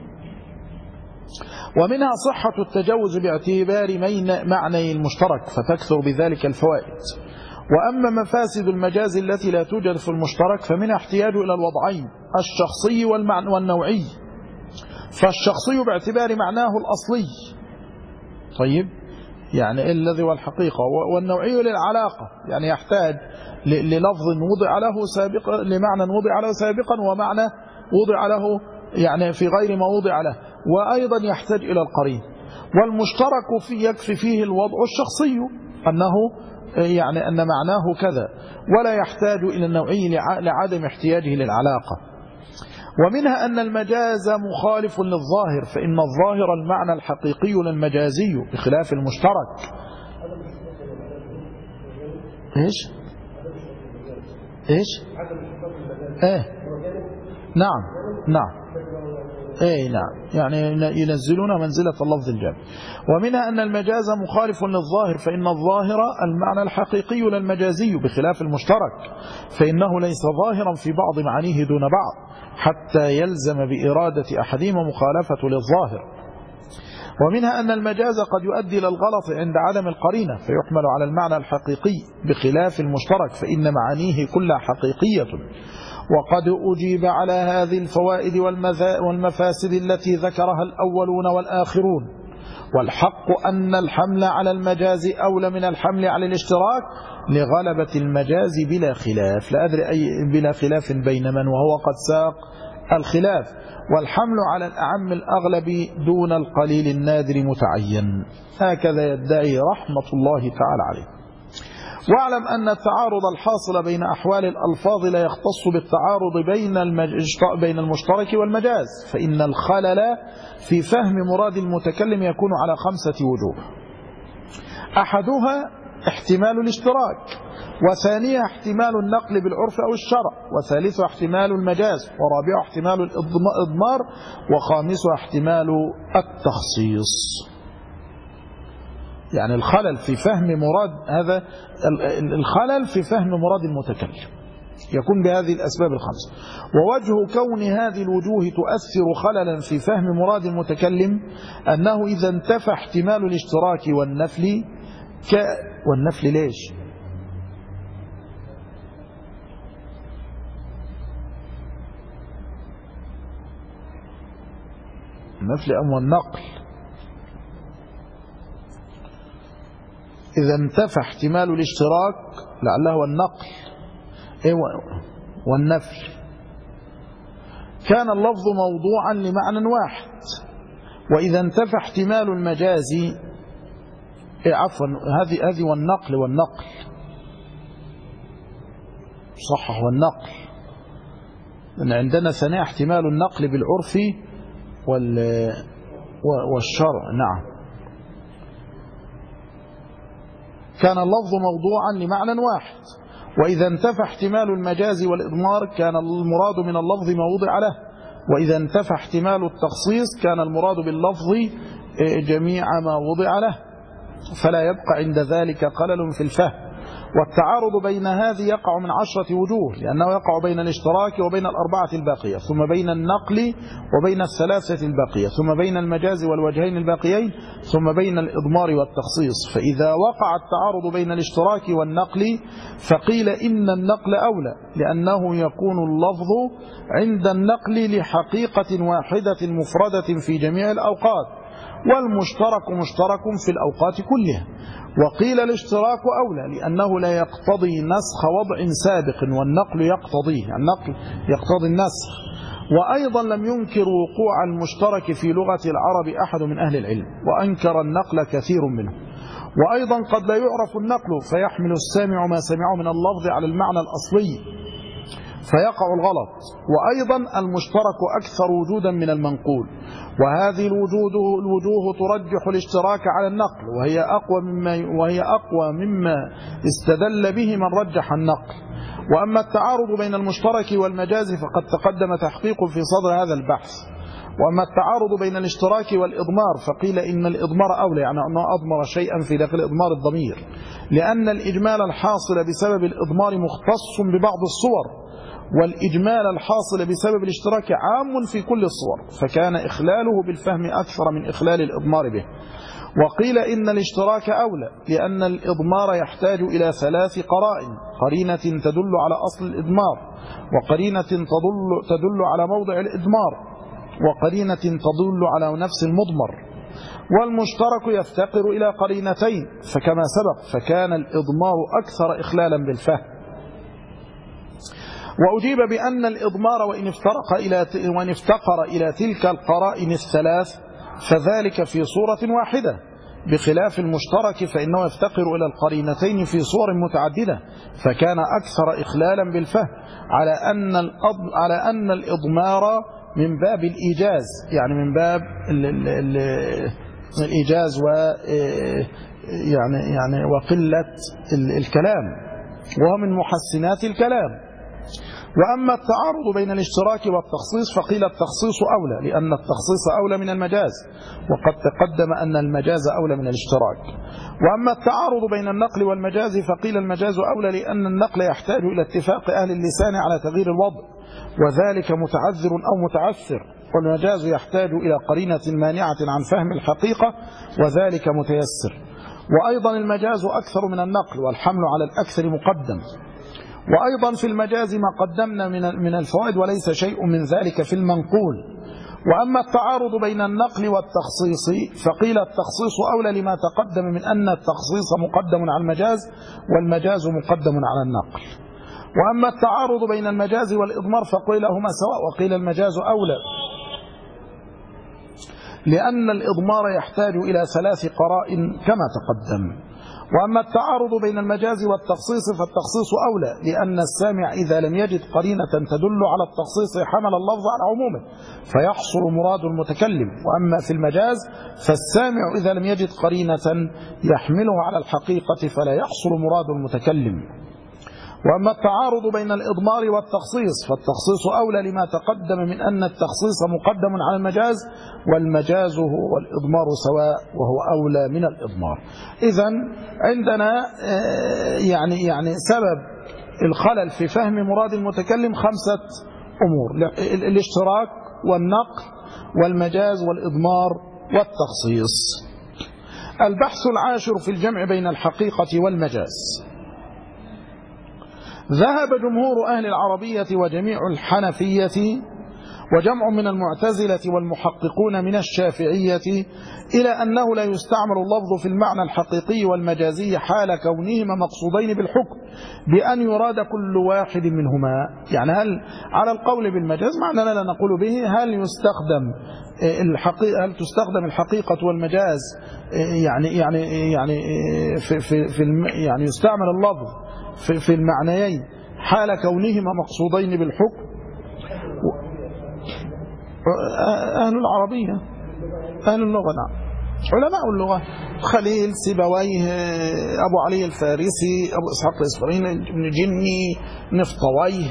ومنها صحة التجوز باعتبار معنى المشترك فتكثر بذلك الفوائد. وأما مفاسد المجاز التي لا توجد في المشترك فمنها احتياج إلى الوضعين الشخصي والنوعي، فالشخصي باعتبار معناه الأصلي، طيب يعني الذي هو الحقيقة، والنوعي للعلاقة، يعني يحتاج للفظ وضع له سابقا، لمعنى وضع له سابقا ومعنى وضع له يعني في غير ما وضع له، وأيضا يحتاج إلى القرين. والمشترك فيه يكفي فيه الوضع الشخصي أنه يعني أن معناه كذا، ولا يحتاج إلى النوعي لعدم احتياجه للعلاقة. ومنها أن المجاز مخالف للظاهر، فإن الظاهر المعنى الحقيقي للمجازي بخلاف المشترك. إيش؟ نعم نعم، يعني ينزلون منزلة اللفظ الجامع. ومنها أن المجاز مخالف للظاهر، فإن الظاهر المعنى الحقيقي للمجازي بخلاف المشترك، فإنه ليس ظاهرا في بعض معانيه دون بعض حتى يلزم بإرادة أحدهما مخالفة للظاهر. ومنها أن المجاز قد يؤدي إلى الغلط عند عدم القرينة فيحمل على المعنى الحقيقي بخلاف المشترك، فإن معانيه كلها حقيقية. وقد أجيب على هذه الفوائد والمفاسد التي ذكرها الأولون والآخرون، والحق أن الحمل على المجاز أولى من الحمل على الاشتراك لغلبة المجاز بلا خلاف. لا أدري بلا خلاف بين من، وهو قد ساق الخلاف. والحمل على الأعم الأغلب دون القليل النادر متعين، هكذا يدعي رحمة الله تعالى عليه. واعلم أن التعارض الحاصل بين أحوال الألفاظ لا يختص بالتعارض بين المشترك والمجاز، فإن الخلل في فهم مراد المتكلم يكون على 5 وجوه: أحدها احتمال الاشتراك، وثانيها احتمال النقل بالعرف أو الشرع، وثالثها احتمال المجاز، ورابعها احتمال الإضمار، وخامسها احتمال التخصيص. يعني الخلل في فهم مراد هذا الخلل في فهم مراد المتكلم يكون بهذه الأسباب ال5. ووجه كون هذه الوجوه تؤثر خللا في فهم مراد المتكلم أنه إذا انتفى احتمال الاشتراك والنفل والنفل ليش؟ النفل أم النقل؟ إذا انتفى احتمال الاشتراك لعله النقل والنفل كان اللفظ موضوعا لمعنى واحد. وإذا انتفى احتمال المجاز هذه والنقل صح، والنقل، لأن عندنا ثانية احتمال النقل بالعرف والشرع. نعم، كان اللفظ موضوعا لمعنى واحد، وإذا انتفى احتمال المجاز والإضمار كان المراد من اللفظ ما وضع له، وإذا انتفى احتمال التخصيص كان المراد باللفظ جميع ما وضع له، فلا يبقى عند ذلك خلل في الفهم. والتعارض بين هذه يقع من 10 وجوه، لأنه يقع بين الاشتراك وبين الأربعة الباقية، ثم بين النقل وبين الثلاثة الباقية، ثم بين المجاز والوجهين الباقيين، ثم بين الإضمار والتخصيص. فإذا وقع التعارض بين الاشتراك والنقل فقيل إن النقل أولى، لأنه يكون اللفظ عند النقل لحقيقة واحدة مفردة في جميع الأوقات، والمشترك مشترك في الأوقات كلها. وقيل الاشتراك أولى لأنه لا يقتضي نسخ وضع سابق، والنقل يقتضيه، النقل يقتضي النسخ. وأيضا لم ينكر وقوع المشترك في لغة العرب أحد من أهل العلم، وأنكر النقل كثير منه. وأيضا قد لا يعرف النقل فيحمل السامع ما سمعه من اللفظ على المعنى الأصلي فيقع الغلط. وأيضا المشترك أكثر وجودا من المنقول، وهذه الوجوه ترجح الاشتراك على النقل، وهي أقوى مما استدل به من رجح النقل. وأما التعارض بين المشترك والمجاز فقد تقدم تحقيق في صدر هذا البحث. وأما التعارض بين الاشتراك والإضمار فقيل إن الإضمار أولى، يعني أنه أضمر شيئا في داخل إضمار الضمير، لأن الإجمال الحاصل بسبب الإضمار مختص ببعض الصور، والإجمال الحاصل بسبب الاشتراك عام في كل الصور، فكان إخلاله بالفهم أكثر من إخلال الإضمار به. وقيل إن الاشتراك أولى لأن الإضمار يحتاج إلى 3 قرائن: قرينة تدل على أصل الإضمار، وقرينة تدل على موضع الإضمار، وقرينة تدل على نفس المضمر. والمشترك يفتقر إلى قرينتين فكما سبق، فكان الإضمار أكثر إخلالا بالفهم. وأجيب بأن الإضمار وإن افتقر إلى تلك القرائن الثلاث فذلك في صورة واحدة، بخلاف المشترك فإنه يفتقر إلى القرينتين في صور متعددة، فكان أكثر إخلالا بالفهم، على أن الإضمار من باب الإيجاز، يعني من باب الإيجاز يعني وقلة الكلام، وهو من محسنات الكلام. وأما التعارض بين الاشتراك والتخصيص فقيل التخصيص أولى، لأن التخصيص أولى من المجاز، وقد تقدم أن المجاز أولى من الاشتراك. وأما التعارض بين النقل والمجاز فقيل المجاز أولى، لأن النقل يحتاج إلى اتفاق أهل اللسان على تغيير الوضع، وذلك متعذر أو متعثر، والمجاز يحتاج إلى قرينة مانعة عن فهم الحقيقة، وذلك متيسر. وأيضا المجاز أكثر من النقل، والحمل على الأكثر مقدم. وأيضا في المجاز ما قدمنا من الفوائد، وليس شيء من ذلك في المنقول. وأما التعارض بين النقل والتخصيص فقيل التخصيص أولى لما تقدم من أن التخصيص مقدم على المجاز، والمجاز مقدم على النقل. وأما التعارض بين المجاز والإضمار فقيل هما سواء، وقيل المجاز أولى لأن الإضمار يحتاج إلى 3 قرائن كما تقدم. وأما التعارض بين المجاز والتخصيص فالتخصيص أولى، لأن السامع إذا لم يجد قرينة تدل على التخصيص حمل اللفظ على عمومه فيحصل مراد المتكلم. وأما في المجاز فالسامع إذا لم يجد قرينة يحمله على الحقيقة فلا يحصل مراد المتكلم. وأما التعارض بين الإضمار والتخصيص فالتخصيص أولى لما تقدم من أن التخصيص مقدم على المجاز، والمجاز هو الإضمار سواء، وهو أولى من الإضمار. إذن عندنا يعني سبب الخلل في فهم مراد المتكلم 5 أمور: الاشتراك والنقل والمجاز والإضمار والتخصيص. البحث العاشر في الجمع بين الحقيقة والمجاز. ذهب جمهور أهل العربية وجميع الحنفية وجمع من المعتزلة والمحققون من الشافعية إلى أنه لا يستعمل اللفظ في المعنى الحقيقي والمجازي حال كونهما مقصودين بالحكم، بأن يراد كل واحد منهما. يعني هل على القول بالمجاز معنى لا نقول به هل تستخدم الحقيقة والمجاز يعني يستعمل اللفظ في المعنيين حال كونهما مقصودين بالحكم. أهل العربية أهل اللغة نعم علماء اللغة: خليل، سيبويه، أبو علي الفارسي، أبو إسحاق الإصفهاني، ابن جني، نفطويه،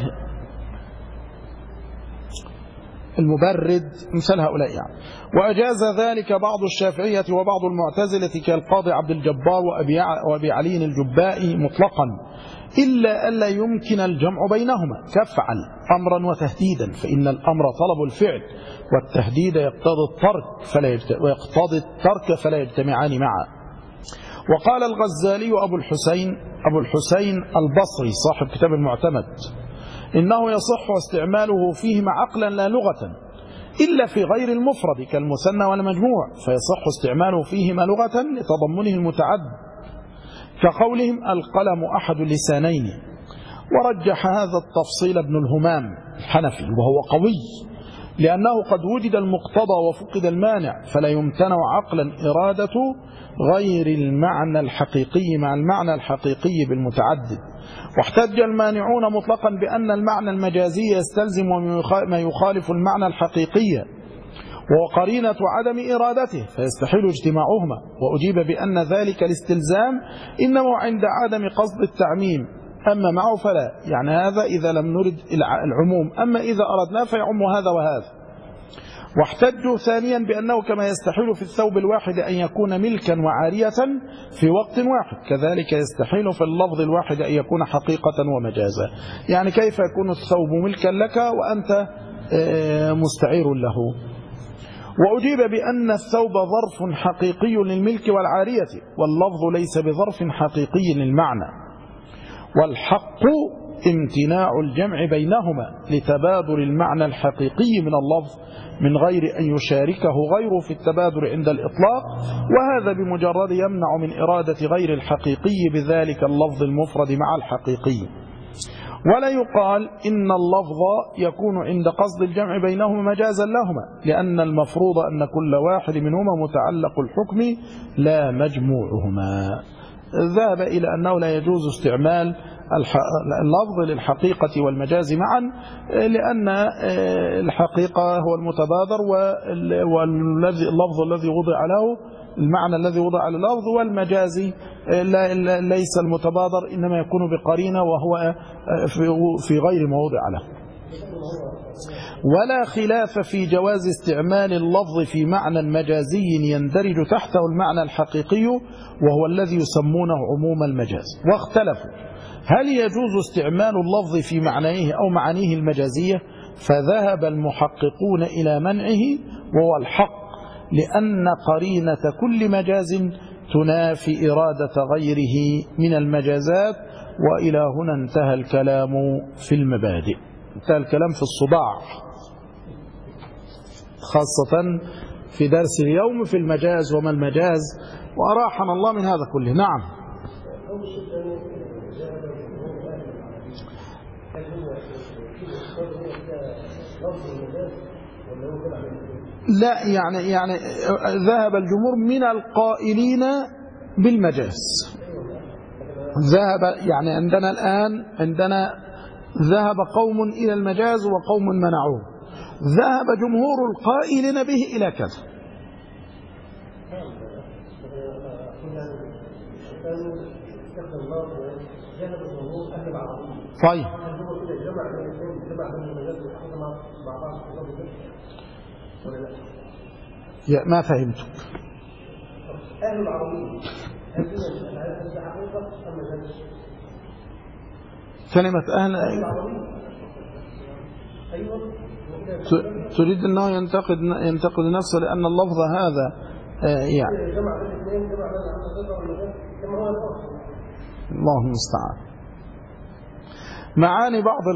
المبرد، مثل هؤلاء يعني. وأجاز ذلك بعض الشافعية وبعض المعتزلة كالقاضي عبد الجبار وأبي علي الجبائي مطلقا، إلا ألا يمكن الجمع بينهما كفعل أمرا وتهديدا، فإن الأمر طلب الفعل والتهديد يقتضي الترك فلا يجتمعان معا. وقال الغزالي أبو الحسين البصري صاحب كتاب المعتمد: إنه يصح استعماله فيهما عقلا لا لغة، إلا في غير المفرد كالمثنى والمجموع، فيصح استعماله فيهما لغة لتضمنه المتعد، كقولهم القلم أحد اللسانين. ورجح هذا التفصيل ابن الهمام الحنفي، وهو قوي، لأنه قد وجد المقتضى وفقد المانع، فلا يمتنع عقلا إرادة غير المعنى الحقيقي مع المعنى الحقيقي بالمتعدد. واحتج المانعون مطلقا بأن المعنى المجازي يستلزم ما يخالف المعنى الحقيقي وهو قرينة عدم إرادته، فيستحيل اجتماعهما. وأجيب بأن ذلك الاستلزام إنما عند عدم قصد التعميم، أما معه فلا، يعني هذا إذا لم نرد العموم، أما إذا أردنا فيعم هذا وهذا. واحتجوا ثانيا بأنه كما يستحيل في الثوب الواحد أن يكون ملكا وعارية في وقت واحد، كذلك يستحيل في اللفظ الواحد أن يكون حقيقة ومجازا. يعني كيف يكون الثوب ملكا لك وأنت مستعير له؟ وأجيب بأن الثوب ظرف حقيقي للملك والعارية، واللفظ ليس بظرف حقيقي للمعنى. والحق امتناع الجمع بينهما لتبادر المعنى الحقيقي من اللفظ من غير أن يشاركه غيره في التبادر عند الإطلاق، وهذا بمجرد يمنع من إرادة غير الحقيقي بذلك اللفظ المفرد مع الحقيقي. ولا يقال إن اللفظ يكون عند قصد الجمع بينهما مجازا لهما، لأن المفروض أن كل واحد منهما متعلق الحكم لا مجموعهما. ذهب إلى أنه لا يجوز استعمال اللفظ للحقيقة والمجاز معا، لأن الحقيقة هو المتبادر، واللفظ الذي وضع له المعنى الذي وضع لللفظ، والمجازي ليس المتبادر، إنما يكون بقرينة وهو في غير ما وضع له. ولا خلاف في جواز استعمال اللفظ في معنى مجازي يندرج تحته المعنى الحقيقي وهو الذي يسمونه عموم المجاز. واختلفوا هل يجوز استعمال اللفظ في معنيه أو معانيه المجازية، فذهب المحققون إلى منعه وهو الحق، لأن قرينة كل مجاز تنافي إرادة غيره من المجازات. وإلى هنا انتهى الكلام في المبادئ، انتهى الكلام في الصداع، خاصة في درس اليوم في المجاز وما المجاز، وأراحنا الله من هذا كله. نعم. لا، يعني ذهب الجمهور من القائلين بالمجاز، ذهب يعني عندنا ذهب قوم إلى المجاز وقوم منعوه، ذهب جمهور القائلين به إلى كذا. طيب ما فهمتك. أهل العربية كلمة أهل تريد أنه ينتقد نفسه لأن اللفظ هذا يعني الله المستعان. معاني بعض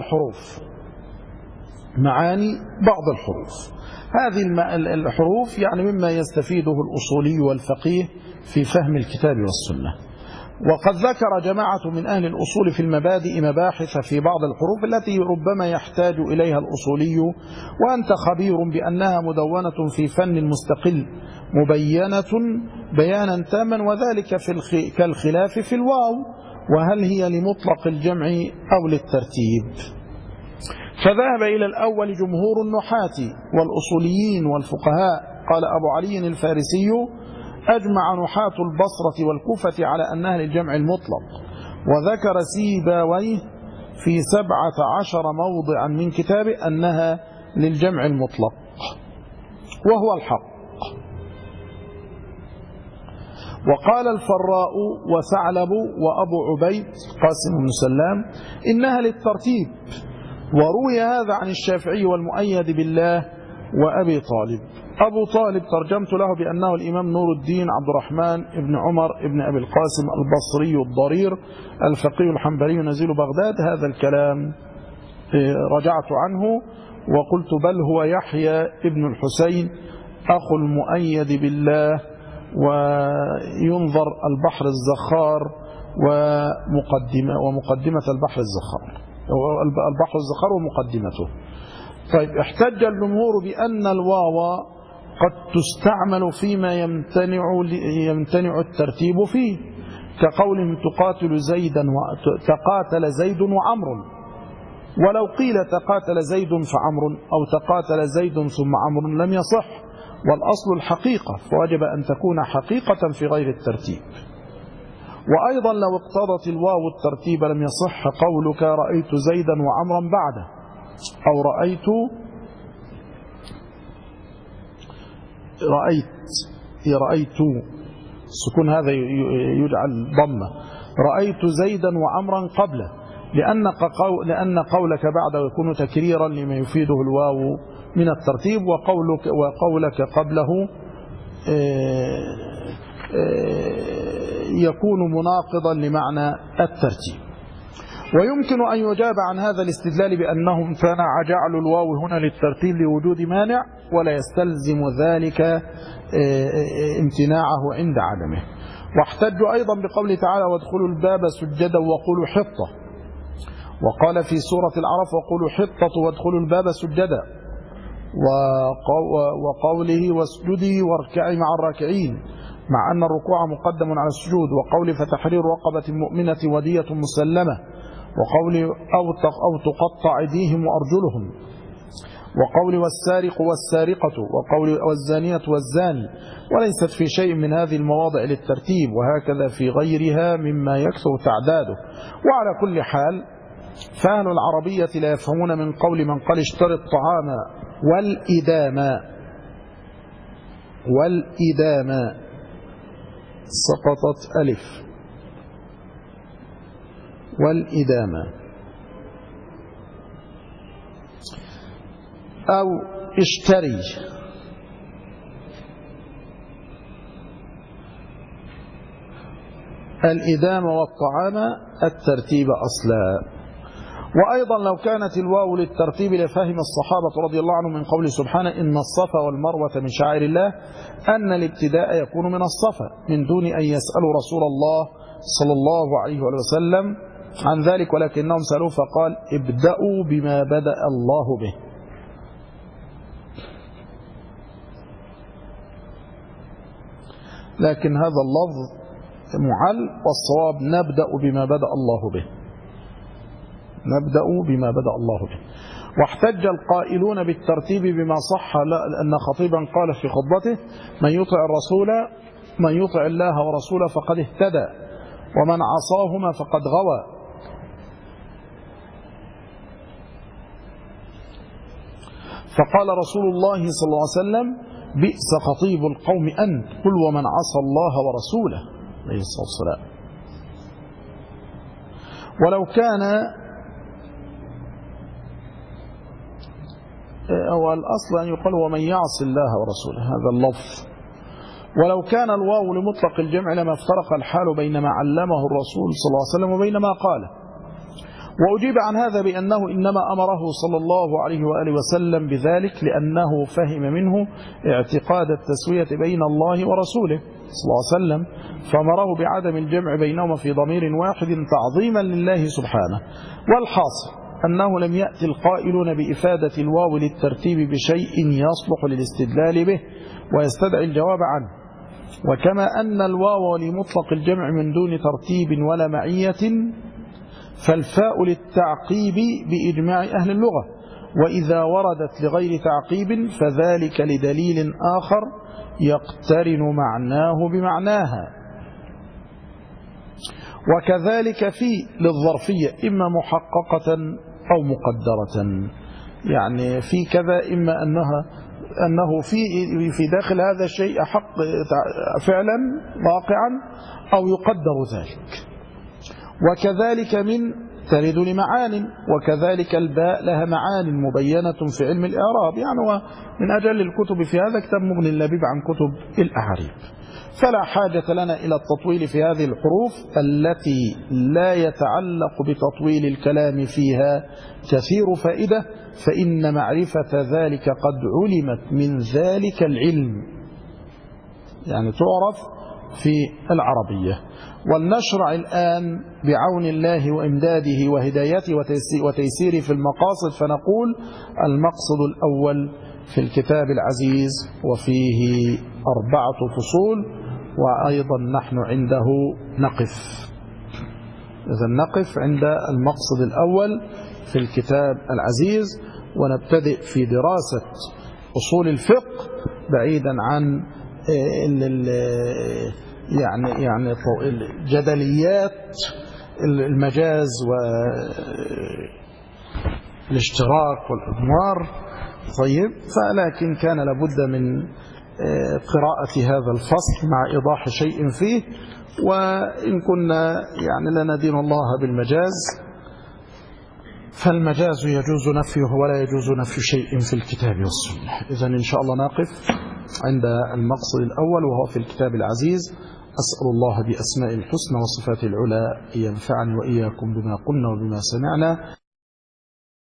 الحروف هذه الحروف يعني مما يستفيده الأصولي والفقيه في فهم الكتاب والسنة. وقد ذكر جماعة من أهل الأصول في المبادئ مباحث في بعض الحروف التي ربما يحتاج إليها الأصولي، وأنت خبير بأنها مدونة في فن مستقل مبينة بيانا تاما، وذلك كالخلاف في الواو، وهل هي لمطلق الجمع أو للترتيب. فذهب إلى الأول جمهور النحاة والأصوليين والفقهاء. قال أبو علي الفارسي: أجمع نحاة البصرة والكوفة على أنها للجمع المطلق، وذكر سيباويه في 17 موضعا من كتابه أنها للجمع المطلق، وهو الحق. وقال الفراء وثعلب وأبو عبيد قاسم بن سلام إنها للترتيب، وروي هذا عن الشافعي والمؤيد بالله وأبي طالب. أبو طالب ترجمت له بأنه الإمام نور الدين عبد الرحمن ابن عمر ابن أبي القاسم البصري الضرير الفقيه الحنبلي نزيل بغداد. هذا الكلام رجعت عنه وقلت بل هو يحيى ابن الحسين أخو المؤيد بالله، وينظر البحر الزخار ومقدمة البحر الزخار، البحر الزخار ومقدمته. طيب، احتج الجمهور بأن الواو قد تستعمل فيما يمتنع الترتيب فيه، كقولهم تقاتل زيد وعمر، ولو قيل تقاتل زيد فعمر أو تقاتل زيد ثم عمر لم يصح، والأصل الحقيقة، فوجب أن تكون حقيقة في غير الترتيب. وأيضا لو اقتضت الواو الترتيب لم يصح قولك رأيت زيدا وعمرا بعده، أو رأيت السكون هذا يجعل ضمة، رأيت زيدا وعمرا قبله، لأن قولك بعده يكون تكريرا لما يفيده الواو من الترتيب، وقولك قبله يكون مناقضا لمعنى الترتيب. ويمكن أن يجاب عن هذا الاستدلال بأنه امتنع جعل الواو هنا للترتيب لوجود مانع، ولا يستلزم ذلك امتناعه عند عدمه. واحتجوا أيضا بقوله تعالى وادخلوا الباب سجدا وقولوا حطة، وقال في سورة الأعراف وقولوا حطة وادخلوا الباب سجدا، وقوله واسجدي واركعي مع الراكعين، مع أن الركوع مقدم على السجود، وقول فتحرير رقبة مؤمنة ودية مسلمة، وقول أو تقطع أيديهم وأرجلهم، وقول والسارق والسارقة، وقول والزانية والزاني، وليست في شيء من هذه المواضع للترتيب، وهكذا في غيرها مما يكثر تعداده. وعلى كل حال فأهل العربية لا يفهمون من قول من قال اشتري الطعام والإدامة سقطت ألف، والإدامة، أو اشتري الإدامة والطعام الترتيب أصلا. وأيضا لو كانت الواو للترتيب لفهم الصحابة رضي الله عنهم من قول سبحانه إن الصفا والمروة من شعائر الله أن الابتداء يكون من الصفا من دون أن يسألوا رسول الله صلى الله عليه وسلم عن ذلك، ولكنهم سألوه فقال ابدأوا بما بدأ الله به. لكن هذا اللفظ معل، والصواب نبدأ بما بدأ الله به، نبدأ بما بدأ الله به. واحتج القائلون بالترتيب بما صح لأن خطيبا قال في خطبته من يطع الله ورسوله فقد اهتدى، ومن عصاهما فقد غوى. فقال رسول الله صلى الله عليه وسلم بئس خطيب القوم أنت، قل ومن عصى الله ورسوله عليه الصلاة والسلام. ولو كان أو الأصل أن يقال ومن يعص الله ورسوله، هذا اللفظ. ولو كان الواو لمطلق الجمع لما افترق الحال بين ما علمه الرسول صلى الله عليه وسلم وبين ما قاله. وأجيب عن هذا بأنه إنما أمره صلى الله عليه وآله وسلم بذلك لأنه فهم منه اعتقاد التسوية بين الله ورسوله صلى الله عليه وسلم، فأمره بعدم الجمع بينهما في ضمير واحد تعظيما لله سبحانه. والحاصل أنه لم يأتي القائلون بإفادة الواو للترتيب بشيء يصلح للاستدلال به ويستدعي الجواب عنه. وكما أن الواو لمطلق الجمع من دون ترتيب ولا معية، فالفاء للتعقيب بإجماع أهل اللغة، وإذا وردت لغير تعقيب فذلك لدليل آخر يقترن معناه بمعناها. وكذلك في للظرفية إما محققة أو مقدرة، يعني في كذا إما أنه في داخل هذا الشيء حق فعلا واقعا أو يقدر ذلك. وكذلك من ترد لمعان، وكذلك الباء لها معان مبينة في علم الإعراب، يعني ومن أجل الكتب في هذا كتاب مغني اللبيب عن كتب الأعاريب. فلا حاجة لنا إلى التطويل في هذه الحروف التي لا يتعلق بتطويل الكلام فيها كثير فائدة، فإن معرفة ذلك قد علمت من ذلك العلم، يعني تعرف في العربية. ولنشرع الآن بعون الله وإمداده وهدايته وتيسيره في المقاصد، فنقول المقصد الأول في الكتاب العزيز وفيه 4 فصول، وأيضا نحن عنده نقف. إذن نقف عند المقصد الأول في الكتاب العزيز، ونبتدئ في دراسة أصول الفقه بعيدا عن يعني الجدليات المجاز والاشتراك والإضمار. طيب، فلكن كان لابد من قراءة هذا الفصل مع إيضاح شيء فيه. وإن كنا يعني لا ندين الله بالمجاز، فالمجاز يجوز نفيه ولا يجوز نفي شيء في الكتاب والسنة. إذن إن شاء الله نقف عند المقصد الأول وهو في الكتاب العزيز. أسأل الله بأسماء الحسنى وصفات العلى أن ينفعني وإياكم بما قلنا وبما سمعنا.